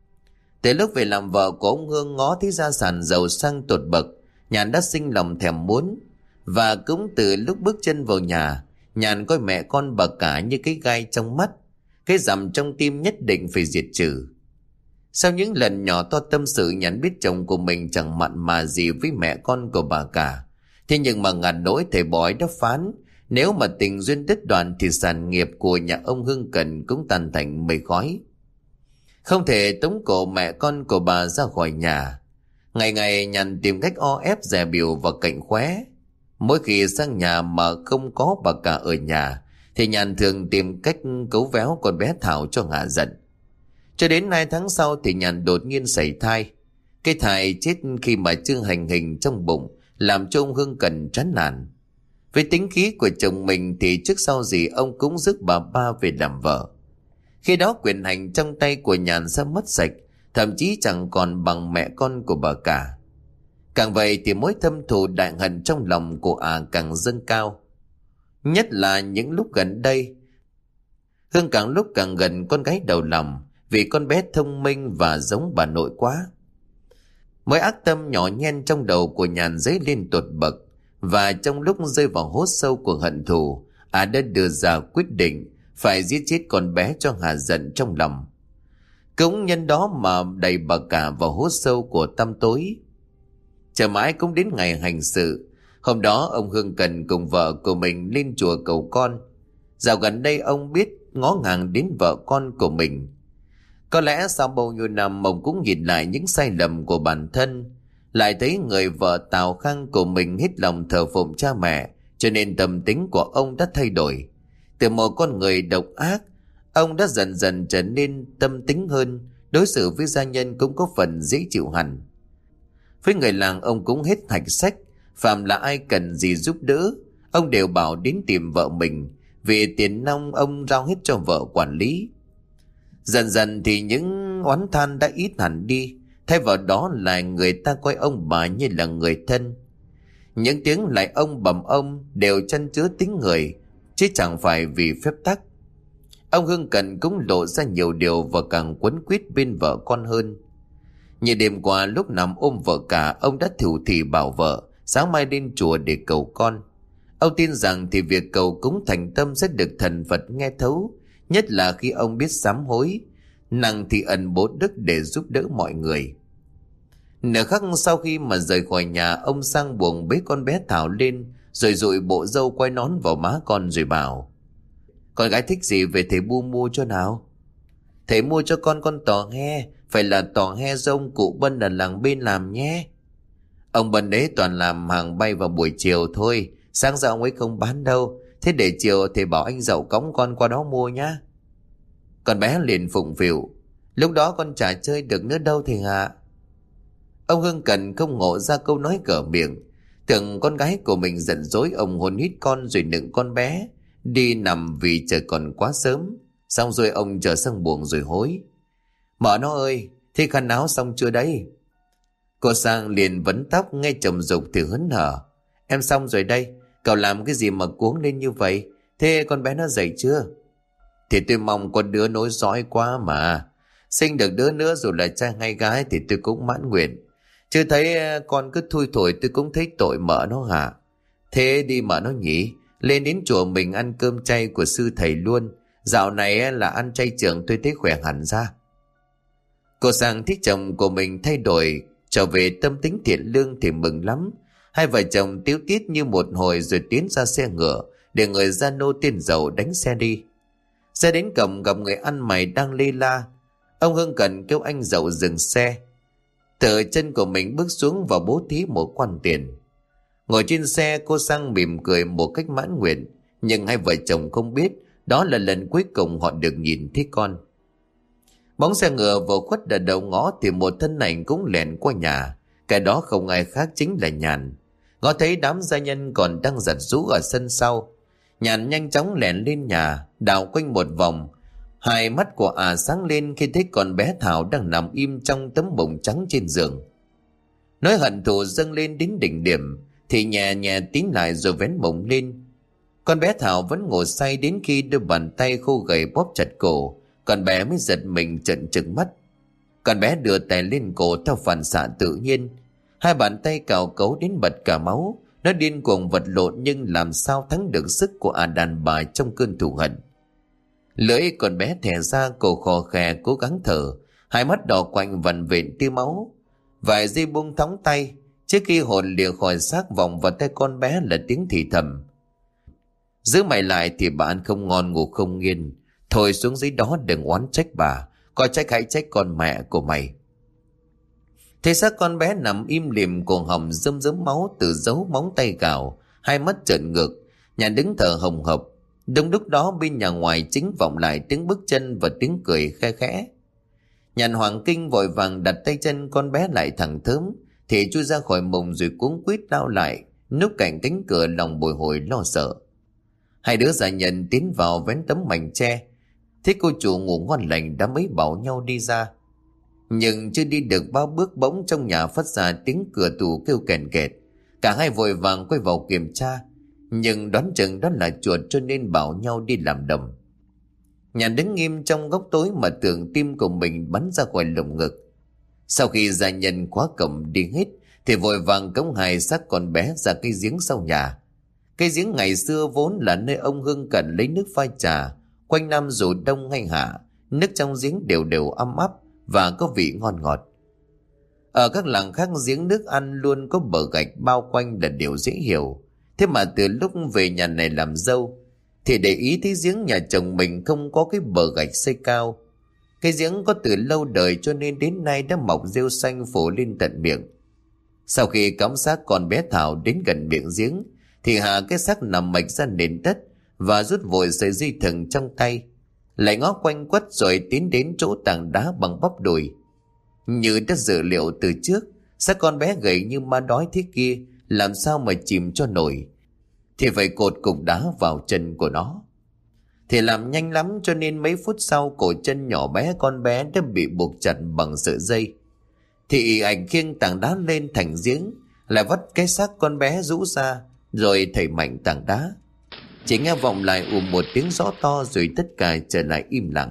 Speaker 1: Từ lúc về làm vợ của ông Hương ngó thấy gia sản giàu sang tột bậc, Nhàn đã sinh lòng thèm muốn. Và cũng từ lúc bước chân vào nhà, Nhàn coi mẹ con bà cả như cái gai trong mắt, cái dằm trong tim nhất định phải diệt trừ. Sau những lần nhỏ to tâm sự, Nhàn biết chồng của mình chẳng mặn mà gì với mẹ con của bà cả. Thế nhưng mà ngàn nỗi thầy bói đã phán, nếu mà tình duyên đứt đoạn thì sản nghiệp của nhà ông Hưng Cần cũng tan thành mây khói. Không thể tống cổ mẹ con của bà ra khỏi nhà. Ngày ngày Nhàn tìm cách o ép dè bỉu và cạnh khóe. Mỗi khi sang nhà mà không có bà cả ở nhà thì Nhàn thường tìm cách cấu véo con bé Thảo cho ngả giận. Cho đến 2 tháng sau thì Nhàn đột nhiên sảy thai. Cái thai chết khi mà chưa hành hình trong bụng, làm cho ông Hưng Cần chán nản. Với tính khí của chồng mình thì trước sau gì ông cũng rước bà ba về làm vợ. Khi đó quyền hành trong tay của Nhàn sẽ mất sạch, thậm chí chẳng còn bằng mẹ con của bà cả. Càng vậy thì mối thâm thù đại hận trong lòng của ả càng dâng cao. Nhất là những lúc gần đây, Hương càng lúc càng gần con gái đầu lòng, vì con bé thông minh và giống bà nội quá. Mới ác tâm nhỏ nhen trong đầu của Nhàn dấy lên tột bậc, và trong lúc rơi vào hố sâu của hận thù, ả đã đưa ra quyết định phải giết chết con bé cho hạ giận trong lòng. Cũng nhân đó mà đẩy bà cả vào hố sâu của tăm tối. Chờ mãi cũng đến ngày hành sự. Hôm đó ông Hưng Cần cùng vợ của mình lên chùa cầu con. Dạo gần đây ông biết ngó ngàng đến vợ con của mình. Có lẽ sau bao nhiêu năm ông cũng nhìn lại những sai lầm của bản thân, lại thấy người vợ Tào Khang của mình hết lòng thờ phụng cha mẹ, cho nên tâm tính của ông đã thay đổi. Từ một con người độc ác, ông đã dần dần trở nên tâm tính hơn, đối xử với gia nhân cũng có phần dễ chịu hẳn. Với người làng ông cũng hết thạch sách, phàm là ai cần gì giúp đỡ, ông đều bảo đến tìm vợ mình, vì tiền nong ông giao hết cho vợ quản lý. Dần dần thì những oán than đã ít hẳn đi, thay vào đó là người ta coi ông bà như là người thân. Những tiếng lại ông bẩm ông đều chan chứa tính người, chứ chẳng phải vì phép tắc. Ông Hưng Cận cũng lộ ra nhiều điều và càng quấn quýt bên vợ con hơn. Như đêm qua lúc nằm ôm vợ cả, ông đã thủ thỉ bảo vợ sáng mai đến chùa để cầu con. Ông tin rằng thì việc cầu cúng thành tâm sẽ được thần Phật nghe thấu, nhất là khi ông biết sám hối, năng thì ẩn bố đức để giúp đỡ mọi người. Nửa khắc sau khi mà rời khỏi nhà, ông sang buồng bế con bé Thảo lên, rồi dụi bộ râu quay nón vào má con rồi bảo: Con gái thích gì về thầy mua cho nào? Thầy mua cho con tò he, phải là tò he do ông cụ Bân ở làng bên làm nhé. Ông Bân đấy toàn làm hàng bay vào buổi chiều thôi, sáng giờ ông ấy không bán đâu. Thế để chiều thầy bảo anh Dậu cõng con qua đó mua nhá. Con bé liền phụng phịu: Lúc đó con chả chơi được nữa đâu thầy ạ. Ông Hưng Cận không ngộ ra câu nói cỡ miệng, tưởng con gái của mình giận dỗi, ông hôn hít con rồi nựng con bé đi nằm vì trời còn quá sớm. Xong rồi ông trở sang buồng rồi hối: Mợ nó ơi, thế khăn áo xong chưa đấy? Cô Sang liền vấn tóc, nghe chồng dục thì hớn hở: Em xong rồi đây, cậu làm cái gì mà cuống lên như vậy? Thế con bé nó dậy chưa? Thì tôi mong con đứa nối dõi quá mà. Sinh được đứa nữa dù là trai hay gái thì tôi cũng mãn nguyện. Chứ thấy con cứ thui thổi tôi cũng thấy tội mợ nó hả? Thế đi mợ nó nhỉ, lên đến chùa mình ăn cơm chay của sư thầy luôn. Dạo này là ăn chay trường tôi thấy khỏe hẳn ra. Cô Sang thích chồng của mình thay đổi, trở về tâm tính thiện lương thì mừng lắm. Hai vợ chồng tíu tít như một hồi rồi tiến ra xe ngựa để người gia nô tên Dậu đánh xe đi. Xe đến cổng gặp người ăn mày đang lê la. Ông Hưng Cận kêu anh Dậu dừng xe. Từ chân của mình bước xuống và bố thí một quan tiền. Ngồi trên xe, cô Sang mỉm cười một cách mãn nguyện, nhưng hai vợ chồng không biết đó là lần cuối cùng họ được nhìn thấy con. Bóng xe ngựa vừa khuất ở đầu ngõ thì một thân ảnh cũng lẻn qua nhà. Cái đó không ai khác chính là Nhàn. Ngó thấy đám gia nhân còn đang giặt giũ ở sân sau, Nhàn nhanh chóng lẻn lên nhà, đảo quanh một vòng. Hai mắt của sáng lên khi thấy con bé Thảo đang nằm im trong tấm bụng trắng trên giường. Nỗi hận thù dâng lên đến đỉnh điểm thì nhẹ nhẹ tín lại rồi vén bụng lên. Con bé Thảo vẫn ngủ say đến khi đưa bàn tay khô gầy bóp chặt cổ, con bé mới giật mình trợn trừng mắt. Con bé đưa tay lên cổ theo phản xạ tự nhiên, hai bàn tay cào cấu đến bật cả máu. Nó điên cuồng vật lộn nhưng làm sao thắng được sức của đàn bà trong cơn thù hận. Lưỡi con bé thè ra, cổ khò khè cố gắng thở, hai mắt đỏ quạnh vằn vện tia máu. Vài giây buông thõng tay, trước khi hồn lìa khỏi xác vòng vào tay con bé là tiếng thì thầm: Giữ mày lại thì bà ăn không ngon ngủ không yên. Thôi xuống dưới đó đừng oán trách bà, có trách hãy trách con mẹ của mày. Thế xác con bé nằm im lìm, cổ họng rơm rớm máu từ dấu móng tay gào, hai mắt trợn ngược. Nhàn đứng thở hồng hộc. Đúng lúc đó bên nhà ngoài chính vọng lại tiếng bước chân và tiếng cười khe khẽ. Nhàn hoảng kinh vội vàng đặt tay chân con bé lại thẳng thớm thì chui ra khỏi mùng rồi cuống quýt lao lại núp cạnh cánh cửa, lòng bồi hồi lo sợ. Hai đứa gia nhân tiến vào vén tấm mảnh tre, thấy cô chủ ngủ ngon lành đã mấy bảo nhau đi ra. Nhưng chưa đi được bao bước bỗng trong nhà phát ra tiếng cửa tủ kêu kèn kẹt. Cả hai vội vàng quay vào kiểm tra, nhưng đoán chừng đó là chuột cho nên bảo nhau đi làm đầm. Nhàn đứng nghiêm trong góc tối mà tưởng tim của mình bắn ra khỏi lồng ngực. Sau khi gia nhân khóa cổng đi hết thì vội vàng cõng hai xác con bé ra cái giếng sau nhà. Cái giếng ngày xưa vốn là nơi ông Hưng Cận lấy nước pha trà, quanh năm dù đông hay hạ, nước trong giếng đều đều ấm áp và có vị ngon ngọt. Ở các làng khác giếng nước ăn luôn có bờ gạch bao quanh là điều dễ hiểu. Thế mà từ lúc về nhà này làm dâu thì để ý thấy giếng nhà chồng mình không có cái bờ gạch xây cao. Cái giếng có từ lâu đời cho nên đến nay đã mọc rêu xanh phủ lên tận miệng. Sau khi cõng xác con bé Thảo đến gần miệng giếng thì hạ cái xác nằm mạch ra nền đất và rút vội sợi dây thừng trong tay, lại ngó quanh quất rồi tiến đến chỗ tảng đá bằng bắp đùi. Như đã dự liệu từ trước, xác con bé gầy như ma đói thế kia làm sao mà chìm cho nổi, thì phải cột cục đá vào chân của nó. Thì làm nhanh lắm cho nên mấy phút sau cổ chân nhỏ bé con bé đã bị buộc chặt bằng sợi dây. Thì ảnh khiêng tảng đá lên thành giếng, lại vắt cái xác con bé rũ ra, rồi thầy mạnh tảng đá. Chỉ nghe vọng lại một tiếng rõ to, rồi tất cả trở lại im lặng.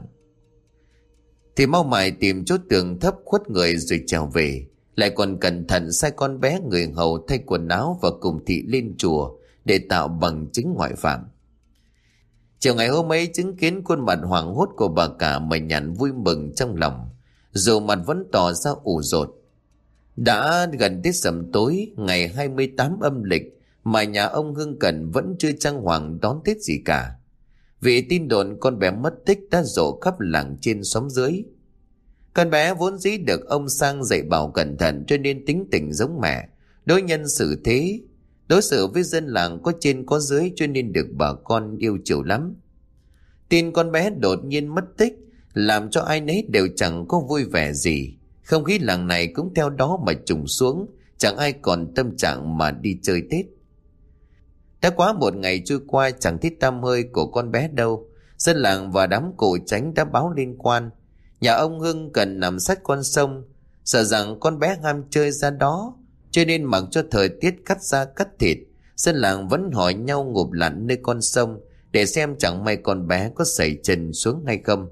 Speaker 1: Thì mau mải tìm chỗ tường thấp khuất người rồi trèo về, lại còn cẩn thận sai con bé người hầu thay quần áo và cùng thị lên chùa để tạo bằng chứng ngoại phạm. Chiều ngày hôm ấy, chứng kiến khuôn mặt hoảng hốt của bà cả mà Nhàn vui mừng trong lòng, dù mặt vẫn tỏ ra ủ rột. Đã gần Tết sẩm tối ngày 28 âm lịch mà nhà ông Hưng Cần vẫn chưa trang hoàng đón Tết gì cả, vì tin đồn con bé mất tích đã rộ khắp làng trên xóm dưới. Con bé vốn dĩ được ông Sang dạy bảo cẩn thận, cho nên tính tình giống mẹ, đối nhân xử thế, đối xử với dân làng có trên có dưới, cho nên được bà con yêu chiều lắm. Tin con bé đột nhiên mất tích làm cho ai nấy đều chẳng có vui vẻ gì. Không khí làng này cũng theo đó mà trùng xuống, chẳng ai còn tâm trạng mà đi chơi Tết. Đã quá một ngày trôi qua chẳng thấy tăm hơi của con bé đâu. Dân làng và đám cổ tránh đã báo liên quan. Nhà ông Hưng Cần nằm sát con sông, sợ rằng con bé ham chơi ra đó, cho nên mặc cho thời tiết cắt da cắt thịt, dân làng vẫn hỏi nhau ngụp lặn nơi con sông để xem chẳng may con bé có sẩy chân xuống hay không.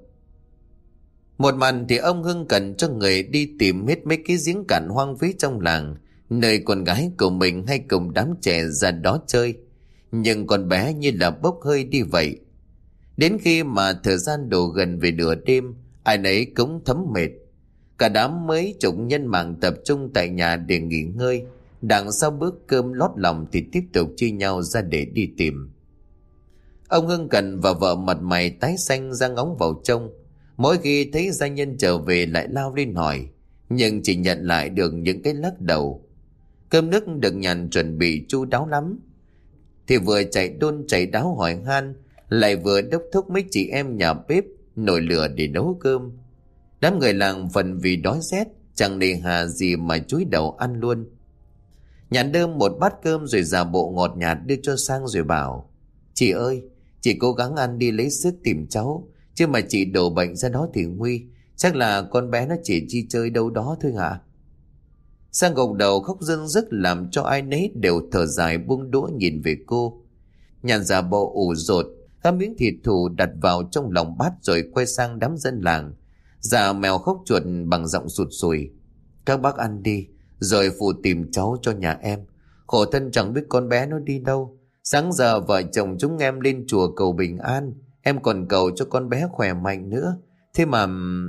Speaker 1: Một màn thì ông Hưng Cần cho người đi tìm hết mấy cái giếng cạn hoang phí trong làng, nơi con gái của mình hay cùng đám trẻ ra đó chơi, nhưng con bé như là bốc hơi đi vậy. Đến khi mà thời gian đổ gần về nửa đêm, ai nấy cũng thấm mệt. Cả đám mấy chục nhân mạng tập trung tại nhà để nghỉ ngơi, đằng sau bữa cơm lót lòng thì tiếp tục chia nhau ra để đi tìm. Ông Hưng Cần và vợ mặt mày tái xanh ra ngóng vào trông. Mỗi khi thấy gia nhân trở về lại lao lên hỏi, nhưng chỉ nhận lại được những cái lắc đầu. Cơm nước được Nhàn chuẩn bị chu đáo lắm, thì vừa chạy đôn chạy đáo hỏi han, lại vừa đốc thúc mấy chị em nhà bếp nồi lửa để nấu cơm. Đám người làng phần vì đói rét chẳng nề hà gì mà chúi đầu ăn luôn. Nhàn đơm một bát cơm rồi giả bộ ngọt nhạt đưa cho Sang rồi bảo, chị ơi, chị cố gắng ăn đi lấy sức tìm cháu, chứ mà chị đổ bệnh ra đó thì nguy, chắc là con bé nó chỉ chi chơi đâu đó thôi hả? Sang gục đầu khóc rưng rức làm cho ai nấy đều thở dài buông đũa nhìn về cô. Nhàn giả bộ ủ rột, hâm miếng thịt thù đặt vào trong lòng bát rồi quay sang đám dân làng, giả mèo khóc chuột bằng giọng sụt sùi. Các bác ăn đi, rồi phụ tìm cháu cho nhà em. Khổ thân chẳng biết con bé nó đi đâu. Sáng giờ vợ chồng chúng em lên chùa cầu bình an, em còn cầu cho con bé khỏe mạnh nữa. Thế mà...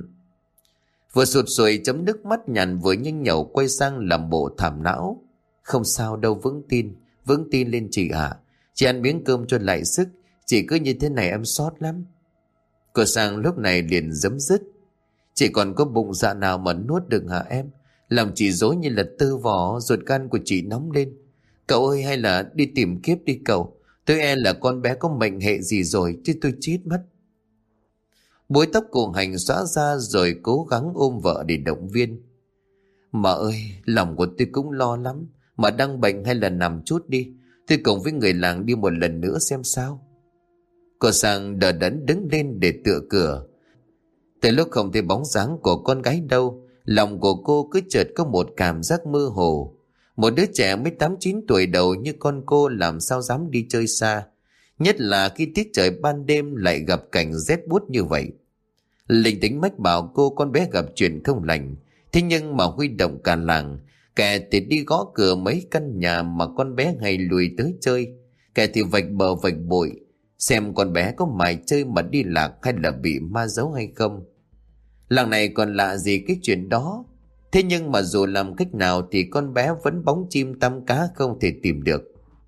Speaker 1: Vừa sụt sùi chấm nước mắt Nhàn vừa nhanh nhẩu quay sang làm bộ thảm não. Không sao đâu, vững tin lên chị ạ. Chị ăn miếng cơm cho lại sức, chị cứ như thế này em xót lắm. Cô Sang lúc này liền giấm dứt. Chị còn có bụng dạ nào mà nuốt được hả em? Lòng chị dối như là tơ vỏ, ruột gan của chị nóng lên. Cậu ơi, hay là đi tìm kiếp đi cậu. Tôi e là con bé có mệnh hệ gì rồi, chứ tôi chết mất. Búi tóc cô Hành xóa ra rồi cố gắng ôm vợ để động viên. Mà ơi, lòng của tôi cũng lo lắm. Mà đang bệnh hay là nằm chút đi, tôi cùng với người làng đi một lần nữa xem sao. Cô Sang đờ đẫn đứng lên để tựa cửa. Từ lúc không thấy bóng dáng của con gái đâu, lòng của cô cứ chợt có một cảm giác mơ hồ. Một đứa trẻ mới 8-9 tuổi đầu như con cô làm sao dám đi chơi xa, nhất là khi tiết trời ban đêm lại gặp cảnh rét buốt như vậy. Linh tính mách bảo cô con bé gặp chuyện không lành, thế nhưng mà huy động cả làng, kẻ thì đi gõ cửa mấy căn nhà mà con bé hay lùi tới chơi, kẻ thì vạch bờ vạch bụi xem con bé có mải chơi mà đi lạc hay là bị ma giấu hay không. Làng này còn lạ gì cái chuyện đó. Thế nhưng mà dù làm cách nào thì con bé vẫn bóng chim tăm cá không thể tìm được.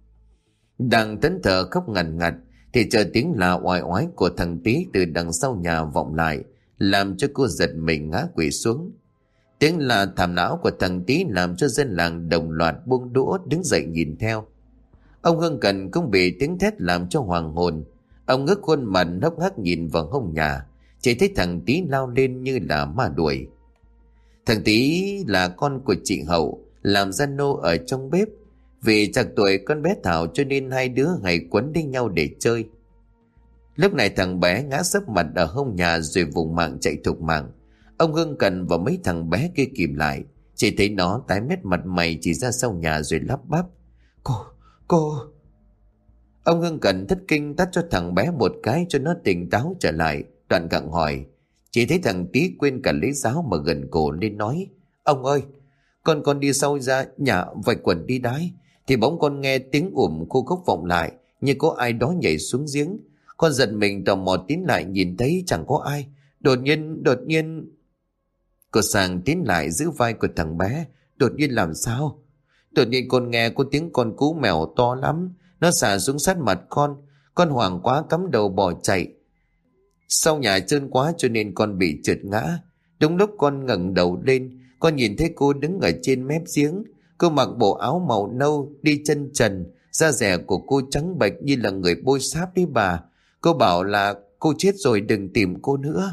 Speaker 1: Đang thẫn thờ khóc ngằn ngặt thì chờ tiếng la oai oái của thằng Tý từ đằng sau nhà vọng lại, làm cho cô giật mình ngã quỵ xuống. Tiếng la thảm não của thằng Tý làm cho dân làng đồng loạt buông đũa đứng dậy nhìn theo. Ông Hưng Cần cũng bị tiếng thét làm cho hoàng hồn. Ông ngước khuôn mặt hốc hác nhìn vào hông nhà, chỉ thấy thằng Tý lao lên như là ma đuổi. Thằng Tý là con của chị Hậu, làm gia nô ở trong bếp. Vì chạc tuổi con bé Thảo cho nên hai đứa hay quấn đi nhau để chơi. Lúc này thằng bé ngã sấp mặt ở hông nhà rồi vùng mạng chạy thục mạng. Ông Hưng Cần và mấy thằng bé kia kìm lại, Chỉ thấy nó tái mét mặt mày chỉ ra sau nhà rồi lắp bắp: Cô. Ông Hưng Cần thất kinh tát cho thằng bé một cái cho nó tỉnh táo trở lại, đoạn gặng hỏi. Chỉ thấy thằng Tý quên cả lấy giáo mà gần cổ lên nói: Ông ơi, con đi sau ra nhà vạch quần đi đái, thì bỗng con nghe tiếng khô khốc vọng lại, như có ai đó nhảy xuống giếng. Con giật mình tò mò tiến lại nhìn thấy chẳng có ai. Đột nhiên Cô Sang tiến lại giữ vai của thằng bé. Đột nhiên làm sao? Đột nhiên con nghe có tiếng con cú mèo to lắm, nó xả xuống sát mặt con hoảng quá cắm đầu bỏ chạy. Sau nhà trơn quá cho nên con bị trượt ngã. Đúng lúc con ngẩng đầu lên, con nhìn thấy cô đứng ở trên mép giếng. Cô mặc bộ áo màu nâu, đi chân trần, da dẻ của cô trắng bệch như là người bôi sáp đấy bà. Cô bảo là cô chết rồi, đừng tìm cô nữa.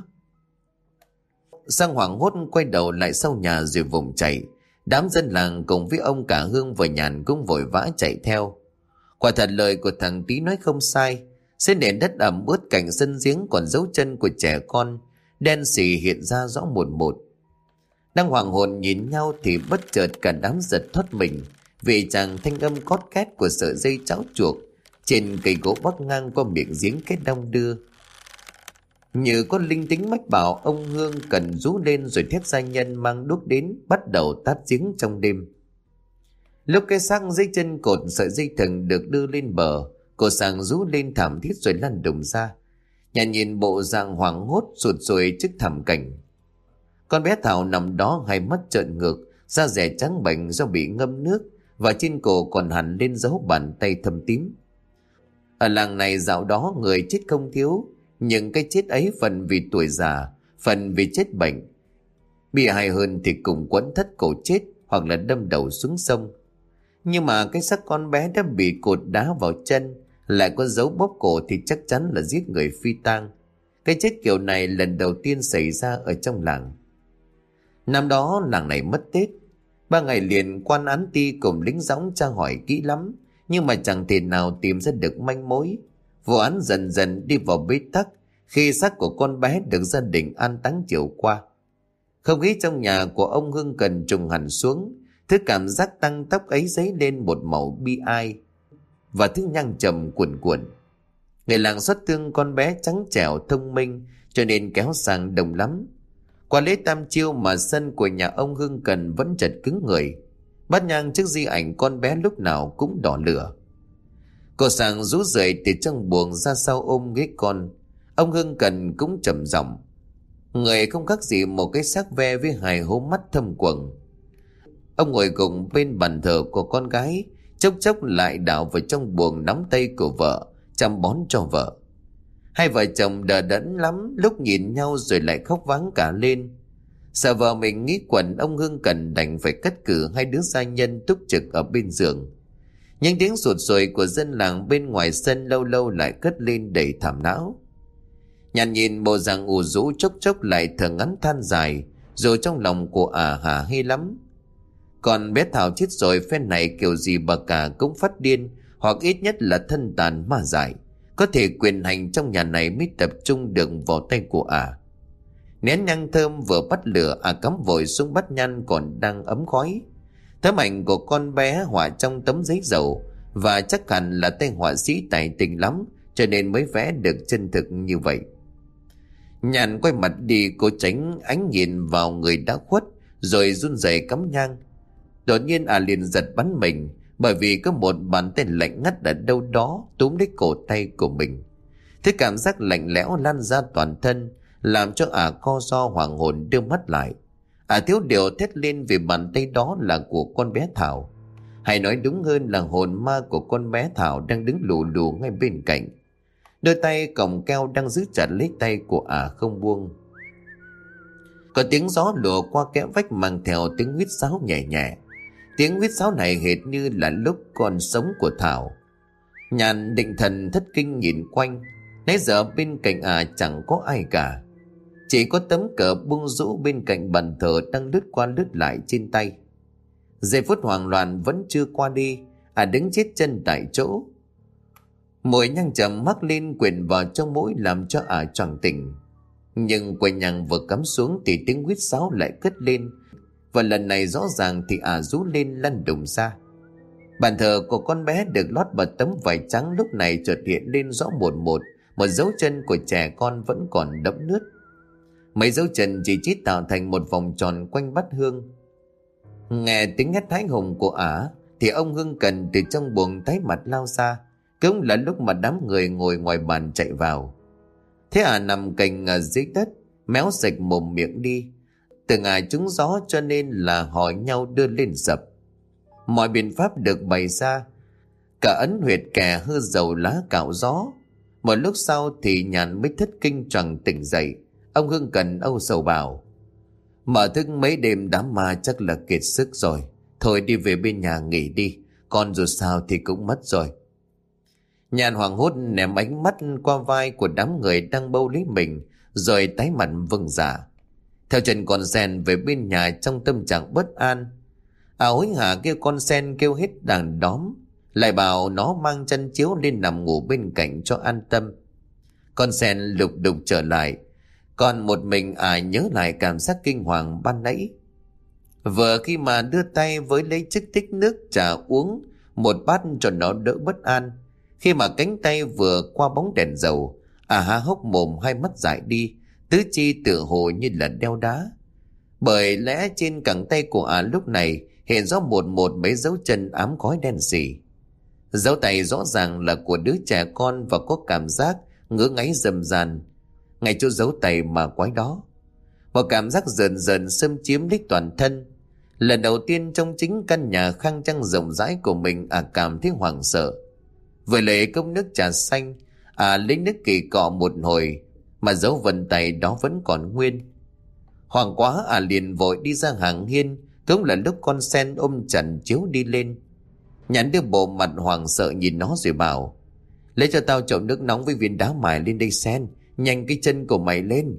Speaker 1: Sang hoảng hốt quay đầu lại sau nhà rồi vùng chạy. Đám dân làng cùng với ông cả Hương và Nhàn cũng vội vã chạy theo. Quả thật lời của thằng Tý nói không sai. Trên nền đất ẩm ướt cạnh sân giếng còn dấu chân của trẻ con đen sì hiện ra rõ mồn một. Đang hoàng hồn nhìn nhau thì bất chợt cả đám giật thoát mình, vì chàng thanh âm cót két của sợi dây cháo chuộc trên cây gỗ bắc ngang qua miệng giếng kết đong đưa. Như có linh tính mách bảo, ông Hương Cần rú lên rồi thét gia nhân mang đuốc đến bắt đầu tát giếng trong đêm. Lúc cái xác dưới chân cột sợi dây thừng được đưa lên bờ, cô Sang rú lên thảm thiết rồi lăn đùng ra. Nhà nhìn bộ dạng hoảng hốt sụt sùi trước thảm cảnh. Con bé Thảo nằm đó, hai mắt trợn ngược, da dẻ trắng bệch do bị ngâm nước, và trên cổ còn hằn lên dấu bàn tay thâm tím. Ở làng này dạo đó người chết không thiếu, nhưng cái chết ấy phần vì tuổi già, phần vì chết bệnh. Bị hại hơn thì cùng quấn thắt cổ chết hoặc là đâm đầu xuống sông. Nhưng mà cái xác con bé đã bị cột đá vào chân, lại có dấu bóp cổ thì chắc chắn là giết người phi tang. Cái chết kiểu này lần đầu tiên xảy ra ở trong làng. Năm đó làng này mất Tết. 3 ngày liền quan án ty cùng lính dõng tra hỏi kỹ lắm, nhưng mà chẳng thể nào tìm ra được manh mối. Vụ án dần dần đi vào bế tắc khi xác của con bé được gia đình an táng chiều qua. Không khí trong nhà của ông Hưng Cần trùng hẳn xuống. Thứ cảm giác tăng tóc ấy dấy lên một màu bi ai, và thứ nhang trầm cuồn cuộn. Người làng xót thương con bé trắng trẻo thông minh, cho nên kéo sang đông lắm. Qua lễ tam chiêu mà sân của nhà ông Hưng Cần vẫn chật cứng người. Bát nhang trước di ảnh con bé lúc nào cũng đỏ lửa. Cô Sang rú rượi từ trong buồng ra sau ôm ghế con. Ông Hưng Cần cũng trầm giọng. Người không khác gì một cái xác ve với 2 hố mắt thâm quầng. Ông ngồi gục bên bàn thờ của con gái, chốc chốc lại đảo vào trong buồng nắm tay của vợ, chăm bón cho vợ. Hai vợ chồng đờ đẫn lắm, lúc nhìn nhau rồi lại khóc váng cả lên. Sợ vợ mình nghĩ quẩn, ông Hưng Cần đành phải cắt cử 2 đứa gia nhân túc trực ở bên giường. Những tiếng sụt sùi của dân làng bên ngoài sân lâu lâu lại cất lên đầy thảm não. Nhàn nhìn bộ dạng ù rũ, chốc chốc lại thở ngắn than dài, rồi trong lòng của hả hê lắm. Còn bé Thảo chết rồi, phen này kiểu gì bà cả cũng phát điên, hoặc ít nhất là thân tàn ma dại. Có thể quyền hành trong nhà này mới tập trung được vào tay của Nén nhang thơm vừa bắt lửa, cắm vội xuống bát nhang còn đang ấm khói. Tấm ảnh của con bé họa trong tấm giấy dầu, và chắc hẳn là tay họa sĩ tài tình lắm, cho nên mới vẽ được chân thực như vậy. Nhàn quay mặt đi, cô tránh ánh nhìn vào người đã khuất, rồi run rẩy cắm nhang. Đột nhiên liền giật bắn mình, bởi vì có một bàn tay lạnh ngắt ở đâu đó túm lấy cổ tay của mình. Thế cảm giác lạnh lẽo lan ra toàn thân, làm cho co ro hoàng hồn đưa mắt lại. Thiếu điều thét lên vì bàn tay đó là của con bé Thảo. Hay nói đúng hơn là hồn ma của con bé Thảo đang đứng lù lù ngay bên cạnh. Đôi tay còng keo đang giữ chặt lấy tay của không buông. Có tiếng gió lùa qua kẽ vách mang theo tiếng huýt sáo nhẹ nhẹ. Tiếng huýt sáo này hệt như là lúc còn sống của Thảo. Nhàn định thần thất kinh nhìn quanh. Nãy giờ bên cạnh chẳng có ai cả. Chỉ có tấm cờ buông rũ bên cạnh bàn thờ đang lướt qua lướt lại trên tay. Giây phút hoảng loạn vẫn chưa qua đi, đứng chết chân tại chỗ. Mùi nhang trầm mắc lên quyện vào trong mũi làm cho choàng tỉnh. Nhưng quầy nhang vừa cắm xuống thì tiếng huýt sáo lại cất lên, và lần này rõ ràng thì ả rú lên lăn đùng ra. Bàn thờ của con bé được lót bởi tấm vải trắng lúc này chợt hiện lên rõ một dấu chân của trẻ con vẫn còn đẫm nước. Mấy dấu chân chỉ chít tạo thành một vòng tròn quanh bát hương. Nghe tiếng hét hãi hùng của ả thì ông Hưng Cần từ trong buồng tái mặt lao ra. Cũng là lúc mà đám người ngồi ngoài bàn chạy vào. Thế ả nằm cành ở dưới đất, méo sạch mồm miệng đi. Từ ngày trúng gió cho nên là hỏi nhau đưa lên dập. Mọi biện pháp được bày ra, cả ấn huyệt kẻ hư dầu lá cạo gió. Một lúc sau thì Nhàn mới thất kinh choàng tỉnh dậy. Ông Hưng Cần âu sầu bảo: mở thức mấy đêm đám ma chắc là kiệt sức rồi. Thôi đi về bên nhà nghỉ đi, con dù sao thì cũng mất rồi. Nhàn hoảng hốt ném ánh mắt qua vai của đám người đang bâu lấy mình, rồi tái mặt vâng dạ. Theo chân con sen về bên nhà trong tâm trạng bất an. Hối hả kêu con sen kêu hết đàn đóm, lại bảo nó mang chăn chiếu lên nằm ngủ bên cạnh cho an tâm. Con sen lục đục trở lại, còn một mình nhớ lại cảm giác kinh hoàng ban nãy. Vừa khi mà đưa tay với lấy chiếc tích nước trà uống một bát cho nó đỡ bất an, khi mà cánh tay vừa qua bóng đèn dầu, há hốc mồm hai mắt dại đi, tứ chi tựa hồ như là đeo đá. Bởi lẽ trên cẳng tay của lúc này hiện rõ một mấy dấu chân ám khói đen sì. Dấu tay rõ ràng là của đứa trẻ con và có cảm giác ngứa ngáy rầm ràn ngay chỗ dấu tay mà quái đó. Một cảm giác dần dần xâm chiếm lấy toàn thân. Lần đầu tiên trong chính căn nhà khang trang rộng rãi của mình, cảm thấy hoảng sợ. Vừa lấy cốc nước trà xanh, lấy nước kỳ cọ một hồi mà dấu vân tay đó vẫn còn nguyên. Hoảng quá, liền vội đi ra hàng hiên. Cũng là lúc con sen ôm chăn chiếu đi lên. Nhắn đưa bộ mặt hoảng sợ nhìn nó rồi bảo: lấy cho tao chậu nước nóng với viên đá mài lên đây Sen, nhanh cái chân của mày lên.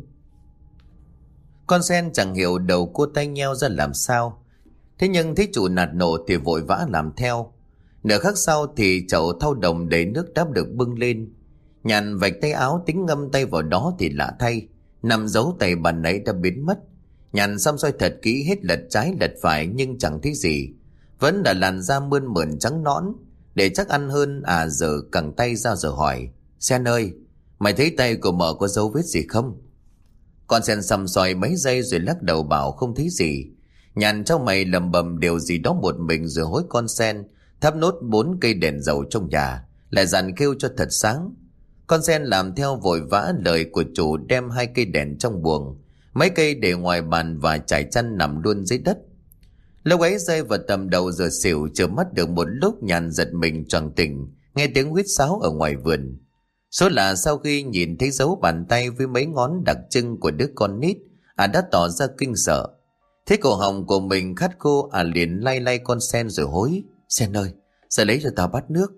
Speaker 1: Con sen chẳng hiểu đầu cô tay nheo ra làm sao. Thế nhưng thấy chủ nạt nổ thì vội vã làm theo. Nửa khắc sau thì chậu thau đồng đầy nước đã được bưng lên. Nhàn vạch tay áo tính ngâm tay vào đó thì lạ thay, nằm dấu tay bàn ấy đã biến mất. Nhàn xăm soi thật kỹ, hết lật trái lật phải nhưng chẳng thấy gì. Vẫn là làn da mơn mởn trắng nõn. Để chắc ăn hơn, giờ cẳng tay ra rồi hỏi: Sen ơi, mày thấy tay của mợ có dấu vết gì không? Con sen xăm soi mấy giây rồi lắc đầu bảo không thấy gì. Nhàn trong mày lầm bầm điều gì đó một mình rồi hối con sen thắp nốt 4 cây đèn dầu trong nhà, lại dặn kêu cho thật sáng. Con sen làm theo vội vã lời của chủ, đem 2 cây đèn trong buồng, mấy cây để ngoài bàn và trải chăn nằm luôn dưới đất. Lúc ấy rơi vào tầm đầu giờ xỉu, chợp mắt được một lúc Nhàn giật mình choàng tỉnh, nghe tiếng huýt sáo ở ngoài vườn. Số là sau khi nhìn thấy dấu bàn tay với mấy ngón đặc trưng của đứa con nít, đã tỏ ra kinh sợ. Thế cổ họng của mình khát khô, liền lay lay con sen rồi hối: Sen ơi, giờ lấy cho tao bát nước.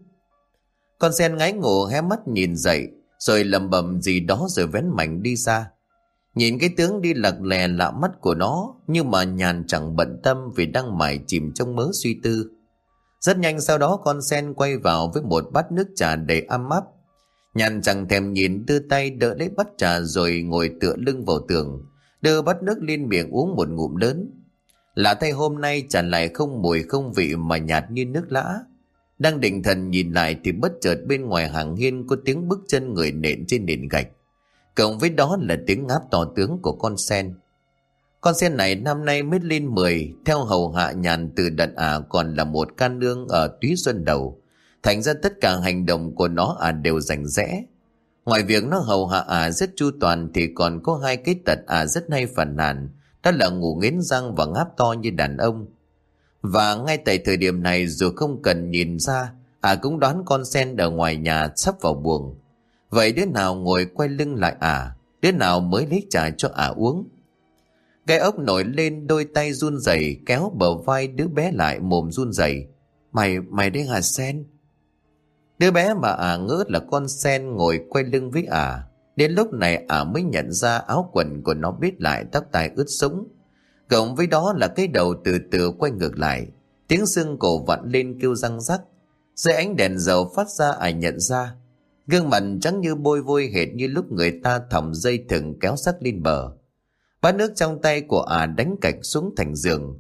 Speaker 1: Con sen ngái ngủ hé mắt nhìn dậy, rồi lầm bầm gì đó rồi vén mảnh đi ra. Nhìn cái tướng đi lặc lè lạ mắt của nó, nhưng mà Nhàn chẳng bận tâm vì đang mải chìm trong mớ suy tư. Rất nhanh sau đó con sen quay vào với một bát nước trà đầy ăm áp. Nhàn chẳng thèm nhìn, đưa tay đỡ lấy bát trà rồi ngồi tựa lưng vào tường, đưa bát nước lên miệng uống một ngụm lớn. Lạ thay hôm nay trà lại không mùi không vị mà nhạt như nước lã. Đang định thần nhìn lại thì bất chợt bên ngoài hàng hiên có tiếng bước chân người nện trên nền gạch, cộng với đó là tiếng ngáp to tướng của con sen. Con sen này năm nay mới lên 10, theo hầu hạ Nhàn từ đợt còn là một can nương ở Túy Xuân Đầu. Thành ra tất cả hành động của nó đều rành rẽ. Ngoài việc nó hầu hạ rất chu toàn thì còn có 2 cái tật rất hay phàn nàn, đó là ngủ nghiến răng và ngáp to như đàn ông. Và ngay tại thời điểm này, dù không cần nhìn ra, cũng đoán con sen ở ngoài nhà sắp vào buồng. Vậy đứa nào ngồi quay lưng lại đứa nào mới lấy trà cho uống. Gai ốc nổi lên, đôi tay run rẩy kéo bờ vai đứa bé lại, mồm run rẩy. Mày đây hả Sen? Đứa bé mà ngỡ là con sen ngồi quay lưng với Đến lúc này mới nhận ra áo quần của nó bít lại, tóc tai ướt sũng. Cộng với đó là cái đầu từ từ quay ngược lại, tiếng xương cổ vặn lên kêu răng rắc. Dưới ánh đèn dầu phát ra nhận ra gương mặt trắng như bôi vôi, hệt như lúc người ta thòng dây thừng kéo xác lên bờ. Bát nước trong tay của đánh cạch xuống thành giường,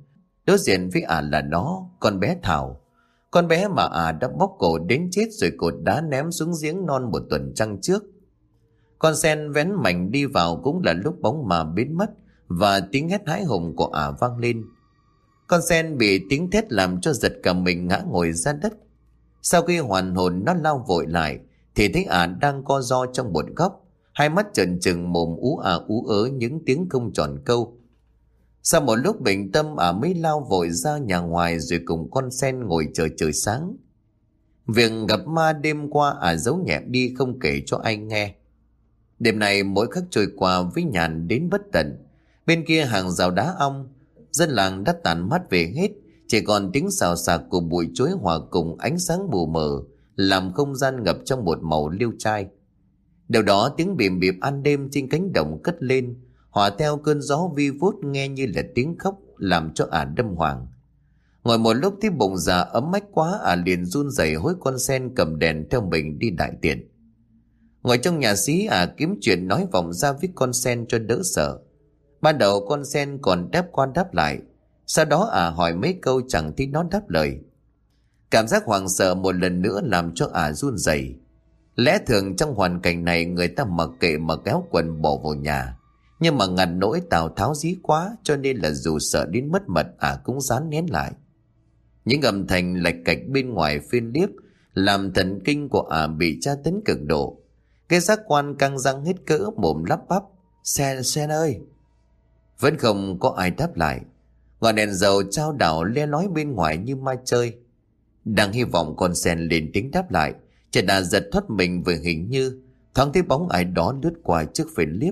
Speaker 1: Đối diện với ả là nó, con bé Thảo. Con bé mà ả đã bóp cổ đến chết rồi cột đá ném xuống giếng non một tuần trăng trước. Con sen vén mảnh đi vào cũng là lúc bóng mà biến mất và tiếng hét hãi hùng của ả vang lên. Con sen bị tiếng thét làm cho giật cả mình ngã ngồi ra đất. Sau khi hoàn hồn nó lao vội lại thì thấy ả đang co ro trong một góc, hai mắt trợn trừng, mồm ú ả ú ớ những tiếng không tròn câu. Sau một lúc bình tâm, ả mới lao vội ra nhà ngoài rồi cùng con sen ngồi chờ trời sáng. Việc gặp ma đêm qua ả giấu nhẹm đi không kể cho ai nghe. Đêm này mỗi khắc trôi qua với nhàn đến bất tận. Bên kia hàng rào đá ong, dân làng đã tàn mắt về hết, chỉ còn tiếng xào xạc của bụi chuối hòa cùng ánh sáng mù mờ làm không gian ngập trong một màu liêu trai. Điều đó tiếng bìm bịp ăn đêm trên cánh đồng cất lên, hòa theo cơn gió vi vút nghe như là tiếng khóc, làm cho ả đâm hoàng. Ngồi một lúc thấy bụng già ấm ách quá, ả liền run rẩy hối con sen cầm đèn theo mình đi đại tiện. Ngồi trong nhà xí, ả kiếm chuyện nói vọng ra với con sen cho đỡ sợ. Ban đầu con sen còn đáp qua đáp lại, sau đó ả hỏi mấy câu chẳng thấy nó đáp lời. Cảm giác hoảng sợ một lần nữa làm cho ả run rẩy. Lẽ thường trong hoàn cảnh này người ta mặc kệ mà kéo quần bỏ vào nhà, nhưng mà ngặt nỗi Tào Tháo dí quá, cho nên là dù sợ đến mất mật ả cũng rán nén lại. Những âm thanh lạch cạch bên ngoài phiên liếc làm thần kinh của ả bị tra tấn cực độ. Cái giác quan căng răng hết cỡ, mồm lắp bắp: Sen ơi! Vẫn không có ai đáp lại. Ngọn đèn dầu trao đảo le lói bên ngoài như ma chơi. Đang hy vọng con sen lên tiếng đáp lại, chợt đã giật thoát mình vì hình như thoáng thấy bóng ai đó lướt qua trước phiên liếp.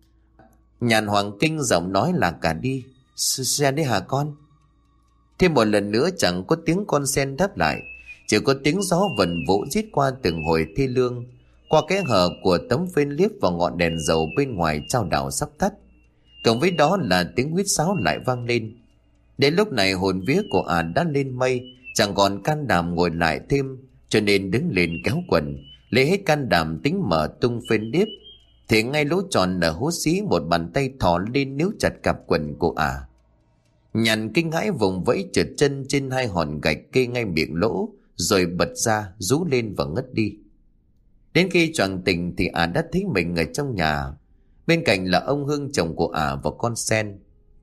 Speaker 1: Nhàn hoàng kinh, giọng nói là cả đi: Sen đấy hả con? Thêm một lần nữa chẳng có tiếng con sen đáp lại, chỉ có tiếng gió vần vũ rít qua từng hồi thê lương, qua kẽ hở của tấm phên liếp và ngọn đèn dầu bên ngoài trao đảo sắp tắt. Cộng với đó là tiếng huýt sáo lại vang lên. Đến lúc này hồn vía của ả đã lên mây, chẳng còn can đảm ngồi lại thêm, cho nên đứng lên kéo quần, lấy hết can đảm tính mở tung phên liếp. Thì ngay lỗ tròn ở hố xí, một bàn tay thò lên níu chặt cặp quần của ả. Nhàn kinh hãi vùng vẫy trượt chân trên hai hòn gạch kê ngay miệng lỗ, rồi bật ra rú lên và ngất đi. Đến khi choàng tỉnh thì ả đã thấy mình ở trong nhà, bên cạnh là ông Hưng, chồng của ả và con sen.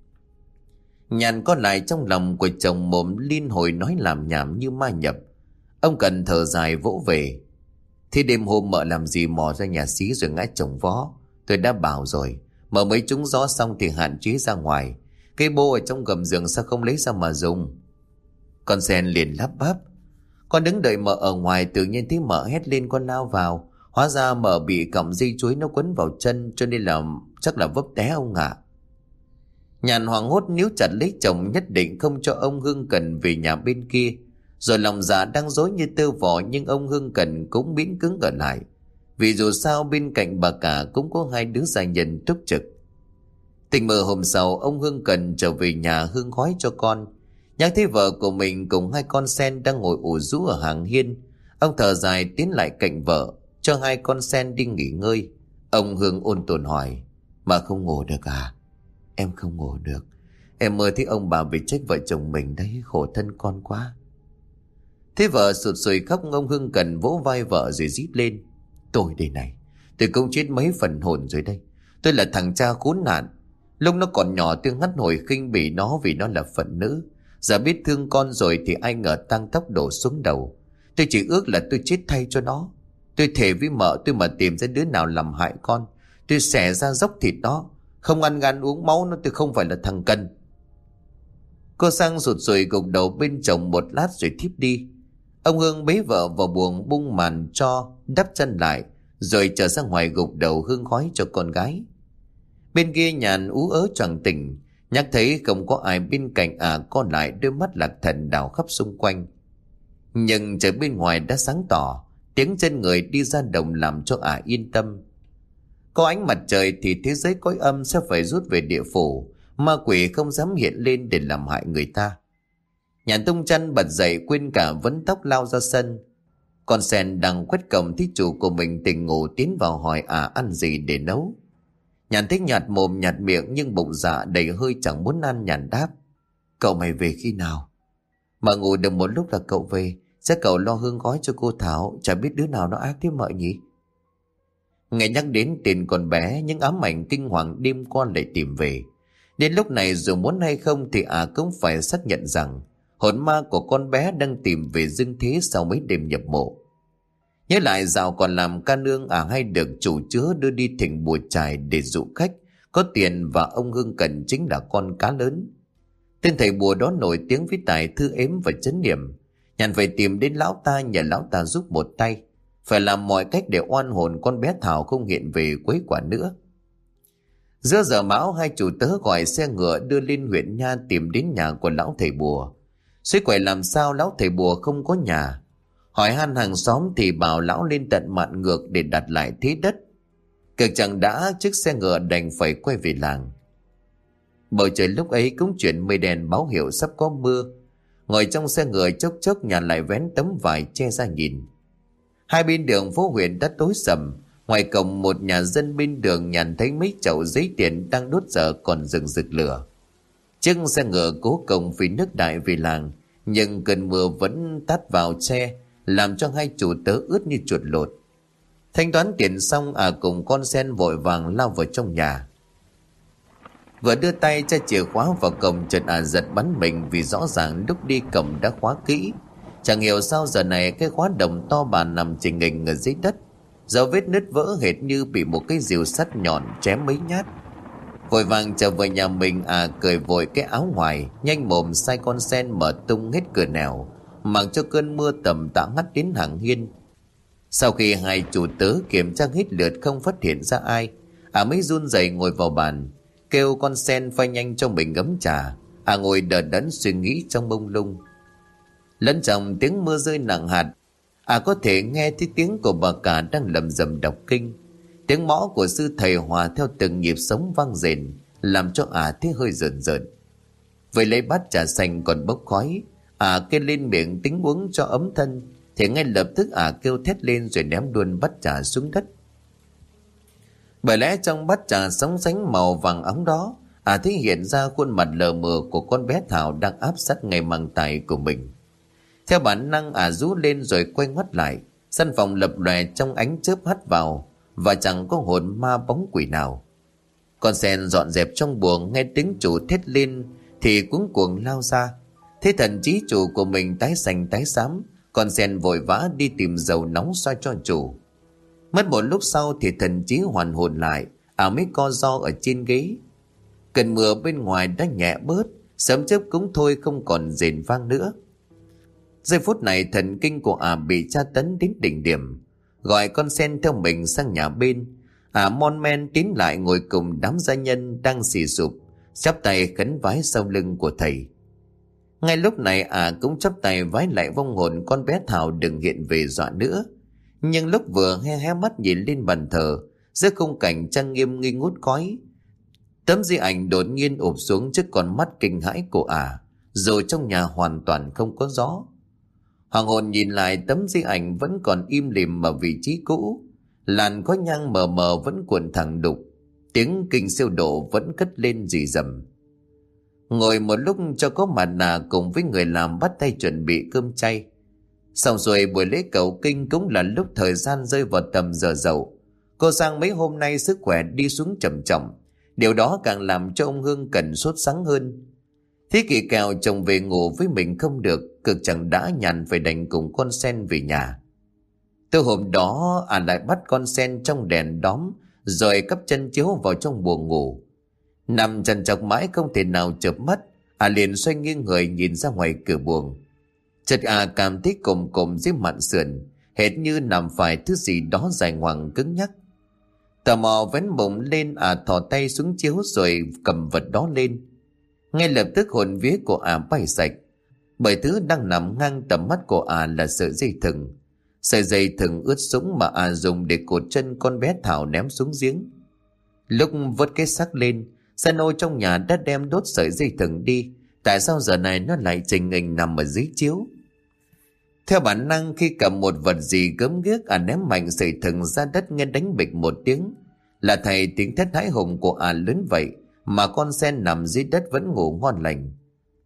Speaker 1: Nhàn có lại trong lòng của chồng, mồm liên hồi nói làm nhảm như ma nhập. Ông Cần thở dài vỗ về: Thế đêm hôm mợ làm gì mò ra nhà xí rồi ngã chồng vó? Tôi đã bảo rồi, mợ mới trúng gió xong thì hạn chế ra ngoài. Cây bô ở trong gầm giường sao không lấy ra mà dùng? Con sen liền lắp bắp: Con đứng đợi mợ ở ngoài, tự nhiên thấy mợ hét lên, con lao vào. Hóa ra mợ bị cọng dây chuối nó quấn vào chân, cho nên là chắc là vấp té ông ạ. Nhàn hoảng hốt níu chặt lấy chồng, nhất định không cho ông Hưng Cần về nhà bên kia. Rồi lòng dạ đang dối như tơ vò, nhưng ông Hưng Cần cũng miễn cứng ở lại, vì dù sao bên cạnh bà cả cũng có hai đứa gia nhân túc trực. Tình mơ hôm sau, ông Hưng Cần trở về nhà hương khói cho con. Nhắc thấy vợ của mình cùng hai con sen đang ngồi ủ rũ ở hàng hiên, ông thở dài tiến lại cạnh vợ, cho hai con sen đi nghỉ ngơi. Ông Hưng ôn tồn hỏi: Mà không ngủ được à? Em không ngủ được. Em mơ thấy ông bà bị trách vợ chồng mình đấy, khổ thân con quá. Thế vợ sụt sùi khóc, ông Hưng Cần vỗ vai vợ rồi rít lên: Tôi đây này, tôi cũng chết mấy phần hồn rồi đây. Tôi là thằng cha khốn nạn. Lúc nó còn nhỏ tôi ngắt hồi khinh bỉ nó vì nó là phận nữ. Giờ biết thương con rồi thì ai ngờ tang tóc đổ xuống đầu. Tôi chỉ ước là tôi chết thay cho nó. Tôi thề với mợ, tôi mà tìm ra đứa nào làm hại con, tôi xẻ ra dốc thịt nó. Không ăn gan uống máu nó, tôi không phải là thằng Cần. Cô Sang rụt rùi gục đầu bên chồng một lát rồi thiếp đi. Ông Hương bế vợ vào buồng, bung màn cho, đắp chân lại, rồi trở ra ngoài gục đầu hương khói cho con gái. Bên kia Nhàn ú ớ choàng tỉnh, nhắc thấy không có ai bên cạnh co lại đôi mắt lạc thần đảo khắp xung quanh. Nhưng trời bên ngoài đã sáng tỏ, tiếng chân người đi ra đồng làm cho yên tâm. Có ánh mặt trời thì thế giới cõi âm sẽ phải rút về địa phủ, ma quỷ không dám hiện lên để làm hại người ta. Nhàn tung chăn bật dậy, quên cả vấn tóc lao ra sân. Con sen đang quét cổng thấy chủ của mình tỉnh ngủ tiến vào hỏi ăn gì để nấu. Nhàn thích nhạt mồm nhạt miệng, nhưng bụng dạ đầy hơi chẳng muốn ăn. Nhàn đáp: Cậu mày về khi nào? Mà ngủ được một lúc là cậu về. Chắc cậu lo hương gói cho cô Thảo. Chả biết đứa nào nó ác thế mợ nhỉ? Nghe nhắc đến tên con bé, những ám ảnh kinh hoàng đêm qua lại tìm về. Đến lúc này dù muốn hay không thì cũng phải xác nhận rằng hồn ma của con bé đang tìm về dương thế sau mấy đêm nhập mộ. Nhớ lại dạo còn làm ca nương hay được chủ chứa đưa đi thỉnh bùa chài để dụ khách có tiền, và ông Hưng Cần chính là con cá lớn. Tên thầy bùa đó nổi tiếng với tài thư ếm và chấn niệm. Nhàn phải tìm đến lão ta nhờ lão ta giúp một tay, phải làm mọi cách để oan hồn con bé Thảo không hiện về quấy quả nữa. Giữa giờ mão, hai chủ tớ gọi xe ngựa đưa lên huyện Nha tìm đến nhà của lão thầy bùa. Suy quậy làm sao lão thầy bùa không có nhà. Hỏi han hàng xóm thì bảo lão lên tận Mạn Ngược để đặt lại thế đất. Cực chẳng đã, chiếc xe ngựa đành phải quay về làng. Bầu trời lúc ấy cũng chuyển mây đèn báo hiệu sắp có mưa. Ngồi trong xe ngựa chốc chốc Nhàn lại vén tấm vải che ra nhìn. Hai bên đường phố huyện đã tối sầm. Ngoài cổng một nhà dân bên đường Nhàn thấy mấy chậu giấy tiền đang đốt dở còn rừng rực lửa. Chiếc xe ngựa cố công vì nước đại về làng, nhưng cơn mưa vẫn tát vào xe, làm cho hai chủ tớ ướt như chuột lột. Thanh toán tiền xong, cùng con sen vội vàng lao vào trong nhà. Vừa đưa tay tra chìa khóa vào cổng, chợt giật bắn mình vì rõ ràng lúc đi cổng đã khóa kỹ. Chẳng hiểu sao giờ này cái khóa đồng to bà nằm chình nghình ở dưới đất, dấu vết nứt vỡ hệt như bị một cái rìu sắt nhọn chém mấy nhát. Vội vàng trở về nhà mình, cởi vội cái áo ngoài, nhanh mồm sai con sen mở tung hết cửa nẻo, mặc cho cơn mưa tầm tã ngắt đến hàng hiên. Sau khi hai chủ tớ kiểm tra hết lượt không phát hiện ra ai, mới run rẩy ngồi vào bàn, kêu con sen pha nhanh cho mình ấm trà. Ngồi đờ đẫn suy nghĩ trong mông lung. Lẫn trong tiếng mưa rơi nặng hạt, có thể nghe thấy tiếng của bà cả đang lầm rầm đọc kinh. Tiếng mõ của sư thầy hòa theo từng nhịp sống vang rền, làm cho thấy hơi rợn rợn. Vậy lấy bát trà xanh còn bốc khói, kêu lên miệng tính uống cho ấm thân, thì ngay lập tức kêu thét lên rồi ném luôn bát trà xuống đất. Bởi lẽ trong bát trà sóng sánh màu vàng óng đó, thấy hiện ra khuôn mặt lờ mờ của con bé Thảo đang áp sát ngay mang tay của mình. Theo bản năng rú lên rồi quay ngoắt lại. Căn phòng lập lòe trong ánh chớp hắt vào, và chẳng có hồn ma bóng quỷ nào. Con sen dọn dẹp trong buồng, nghe tiếng chủ thét lên thì cuống cuồng lao ra. Thế thần trí chủ của mình tái xanh tái xám, con sen vội vã đi tìm dầu nóng xoa cho chủ. Mất một lúc sau thì thần trí hoàn hồn lại, mới co ro ở trên ghế. Cơn mưa bên ngoài đã nhẹ bớt, sớm chớp cũng thôi không còn rền vang nữa. Giây phút này thần kinh của bị tra tấn đến đỉnh điểm. Gọi con sen theo mình sang nhà bên, mon men tiến lại ngồi cùng đám gia nhân đang xì sụp, chắp tay khấn vái sau lưng của thầy. Ngay lúc này cũng chắp tay vái lại vong hồn con bé Thảo đừng hiện về dọa nữa. Nhưng lúc vừa hé mắt nhìn lên bàn thờ, giữa khung cảnh trang nghiêm nghi ngút khói, tấm di ảnh đột nhiên ụp xuống trước con mắt kinh hãi của rồi trong nhà hoàn toàn không có gió. Hoàng hồn nhìn lại, tấm di ảnh vẫn còn im lìm ở vị trí cũ, làn khói nhang mờ mờ vẫn cuộn thẳng đục, tiếng kinh siêu độ vẫn cất lên rì rầm. Ngồi một lúc cho có mặt cùng với người làm bắt tay chuẩn bị cơm chay. Xong rồi buổi lễ cầu kinh cũng là lúc thời gian rơi vào tầm giờ dậu. Cô Giang mấy hôm nay sức khỏe đi xuống trầm trọng, điều đó càng làm cho ông Hương Cần sốt sắng hơn. Thế kỷ kèo chồng về ngủ với mình không được, cực chẳng đã nhàn phải đành cùng con sen về nhà. Từ hôm đó lại bắt con sen trong đèn đóm, rồi cắp chân chiếu vào trong buồng ngủ. Nằm trằn trọc mãi không thể nào chợp mắt, liền xoay nghiêng người nhìn ra ngoài cửa buồng. Chợt cảm thấy cồm cồm dưới mạn sườn, hệt như nằm phải thứ gì đó dài ngoằng cứng nhắc. Tò mò vén bụng lên, thò tay xuống chiếu rồi cầm vật đó lên. Ngay lập tức hồn vía của bay sạch, bởi thứ đang nằm ngang tầm mắt của là sợi dây thừng. Sợi dây thừng ướt sũng mà dùng để cột chân con bé Thảo ném xuống giếng. Lúc vớt cái xác lên, san ô trong nhà đã đem đốt sợi dây thừng đi. Tại sao giờ này nó lại trình hình nằm ở dưới chiếu? Theo bản năng, khi cầm một vật gì gớm ghiếc ném mạnh sợi thừng ra đất, nghe đánh bịch một tiếng. Là thầy tiếng thét hãi hùng của lớn vậy, mà con sen nằm dưới đất vẫn ngủ ngon lành.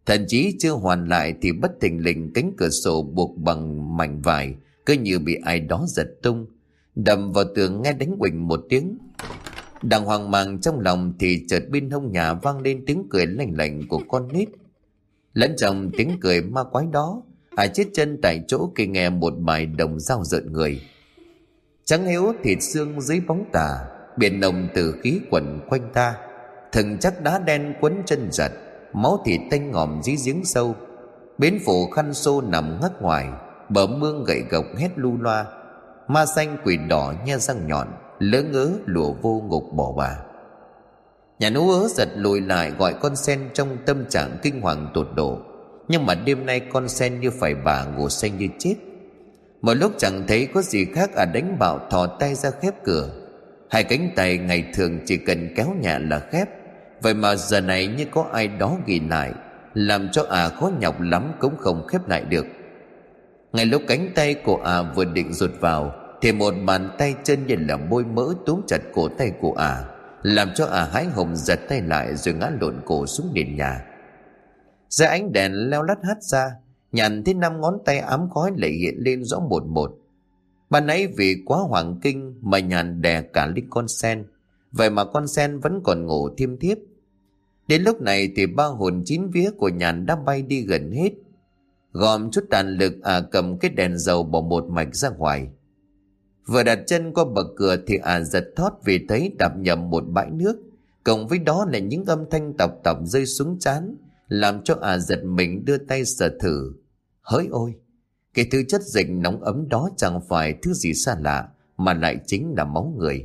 Speaker 1: Thậm chí chưa hoàn lại thì bất thình lình cánh cửa sổ buộc bằng mảnh vải cứ như bị ai đó giật tung, đâm vào tường nghe đánh uỳnh một tiếng. Đang hoang mang trong lòng thì chợt bên hông nhà vang lên tiếng cười lanh lảnh của con nít. Lẫn trong tiếng cười ma quái đó, Hải chết chân tại chỗ khi nghe một bài đồng dao rợn người. Trắng hiếu thịt xương dưới bóng tà, biển nồng từ khí quẩn quanh ta, thừng chắc đá đen quấn chân giật, máu thịt tanh ngòm dưới giếng sâu. Bến phủ khăn xô nằm ngắt ngoài, bờ mương gậy gộc hét lu loa. Ma xanh quỷ đỏ nhe răng nhọn, lỡ ngớ lùa vô ngục bỏ bà. Nhà nú ớ giật lùi lại gọi con sen trong tâm trạng kinh hoàng tột độ. Nhưng mà đêm nay con sen như phải bà ngủ say như chết. Một lúc chẳng thấy có gì khác đánh bạo thò tay ra khép cửa. Hai cánh tay ngày thường chỉ cần kéo nhẹ là khép, vậy mà giờ này như có ai đó ghi lại, làm cho khó nhọc lắm cũng không khép lại được. Ngay lúc cánh tay của vừa định rụt vào thì một bàn tay chân như là bôi mỡ túm chặt cổ tay của làm cho hái hùng giật tay lại rồi ngã lộn cổ xuống nền nhà. Dưới ánh đèn leo lắt hắt ra, nhàn thấy 5 ngón tay ám khói lại hiện lên rõ một một. Ban nãy vì quá hoảng kinh mà nhàn đè cả lên con sen, vậy mà con sen vẫn còn ngủ thiêm thiếp. Đến lúc này thì 3 hồn 9 vía của nhàn đã bay đi gần hết. Gom chút tàn lực cầm cái đèn dầu bỏ một mạch ra ngoài. Vừa đặt chân qua bậc cửa thì giật thót vì thấy đạp nhầm một bãi nước, cộng với đó là những âm thanh tọc tọc rơi xuống trán, làm cho giật mình đưa tay sờ thử. Hỡi ôi, cái thứ chất dịch nóng ấm đó chẳng phải thứ gì xa lạ, mà lại chính là máu người.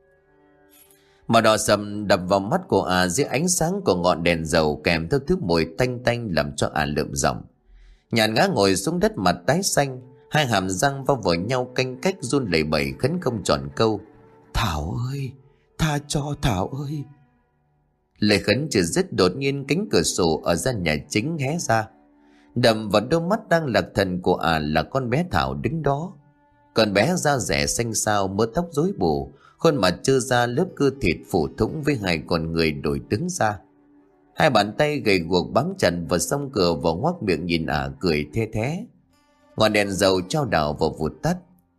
Speaker 1: Màu đỏ sầm đập vào mắt của dưới ánh sáng của ngọn đèn dầu, kèm theo thứ mùi tanh tanh làm cho lượm giọng. Nhàn ngã ngồi xuống đất mặt tái xanh, hai hàm răng va vào nhau canh cách run lẩy bẩy khấn không tròn câu. Thảo ơi, tha cho Thảo ơi. Lời khấn chưa dứt, đột nhiên cánh cửa sổ ở gian nhà chính hé ra, đầm vào đôi mắt đang lạc thần của là con bé Thảo đứng đó. Con bé da rẻ xanh xao, mớ tóc rối bù, khuôn mặt trơ ra lớp cơ thịt phủ thủng với hai con người đổi tướng ra. Hai bàn tay gầy guộc bám chặt vào song cửa và ngoác miệng nhìn cười the thé. Ngọn đèn dầu trao đảo vào vụt tắt.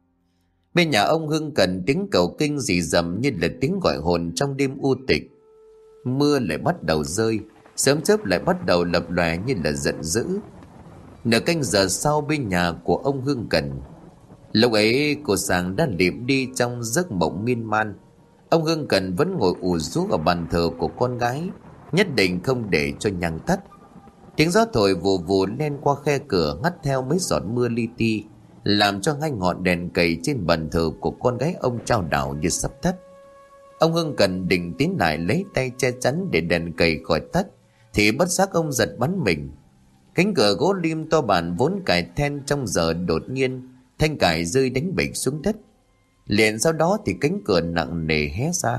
Speaker 1: Bên nhà ông Hưng Cần, tiếng cầu kinh rì rầm như là tiếng gọi hồn trong đêm u tịch. Mưa lại bắt đầu rơi, sớm chớp lại bắt đầu lập lòe như là giận dữ. Nửa canh giờ sau, bên nhà của ông Hưng Cần, lúc ấy cô Sang đã liệm đi trong giấc mộng miên man. Ông Hưng Cần vẫn ngồi ù rũ ở bàn thờ của con gái, nhất định không để cho nhang tắt. Tiếng gió thổi vù vù lên qua khe cửa, ngắt theo mấy giọt mưa li ti, làm cho hai ngọn đèn cầy trên bàn thờ của con gái ông trao đảo như sắp tắt. Ông Hưng Cần định tiến lại lấy tay che chắn để đèn cầy khỏi tắt, thì bất giác ông giật bắn mình. Cánh cửa gỗ lim to bản vốn cài then trong giờ đột nhiên thanh cài rơi đánh bịch xuống đất. Liền sau đó thì cánh cửa nặng nề hé ra.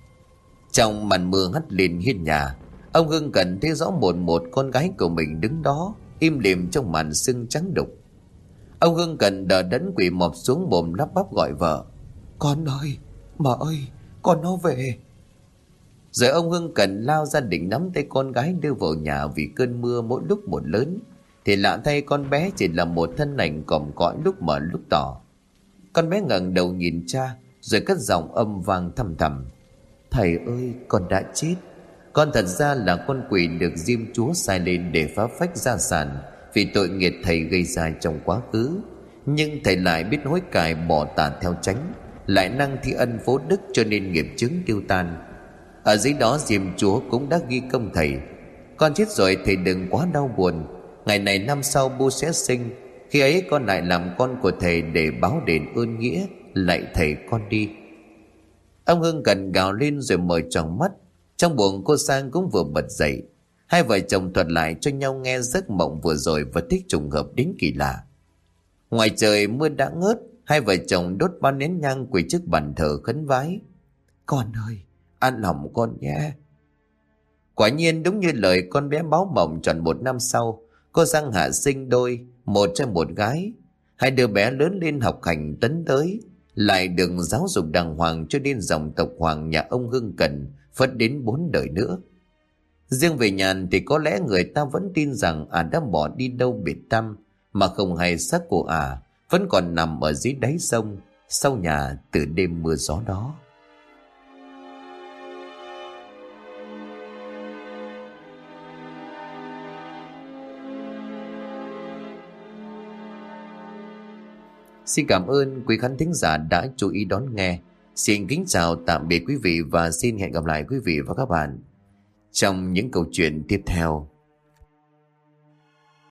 Speaker 1: Trong màn mưa hắt lên hiên nhà, ông Hưng Cần thấy rõ một một con gái của mình đứng đó im lìm trong màn sương trắng đục. Ông Hưng Cần đờ đẫn quỳ mọp xuống, mồm lắp bắp gọi vợ. Con ơi, mà ơi, con nó về. Rồi ông Hưng Cần lao ra định nắm tay con gái đưa vào nhà. Vì cơn mưa mỗi lúc một lớn, thì lạ thay con bé chỉ là một thân ảnh còm cõi lúc mờ lúc tỏ. Con bé ngẩng đầu nhìn cha, rồi cất giọng âm vang thầm thầm. Thầy ơi, con đã chết. Con thật ra là con quỷ được Diêm Chúa sai lên để phá phách gia sản vì tội nghiệp thầy gây ra trong quá khứ. Nhưng thầy lại biết hối cải, bỏ tà theo chánh, lại năng thi ân phố đức, cho nên nghiệp chướng tiêu tan. Ở dưới đó Diêm Chúa cũng đã ghi công thầy. Con chết rồi thầy đừng quá đau buồn. Ngày này năm sau Bu sẽ sinh, khi ấy con lại làm con của thầy để báo đền ơn nghĩa. Lạy thầy con đi. Ông Hưng Cần gào lên rồi mở tròn mắt. Trong buồng cô Sang cũng vừa bật dậy. Hai vợ chồng thuật lại cho nhau nghe giấc mộng vừa rồi và thích trùng hợp đến kỳ lạ. Ngoài trời mưa đã ngớt, hai vợ chồng đốt 3 nén nhang quỳ trước bàn thờ khấn vái. Con ơi, an lòng con nhé. Quả nhiên đúng như lời con bé báo mộng, tròn 1 năm sau, cô Sang hạ sinh đôi, một trai một gái. Hai đứa bé lớn lên học hành tấn tới, lại được giáo dục đàng hoàng cho nên dòng tộc Hoàng nhà ông Hưng Cần phất đến 4 đời nữa. Riêng về Nhàn thì có lẽ người ta vẫn tin rằng đã bỏ đi đâu biệt tăm, mà không hay xác của vẫn còn nằm ở dưới đáy sông, sau nhà từ đêm mưa gió đó. Xin cảm ơn quý khán thính giả đã chú ý đón nghe. Xin kính chào tạm biệt quý vị và xin hẹn gặp lại quý vị và các bạn trong những câu chuyện tiếp theo.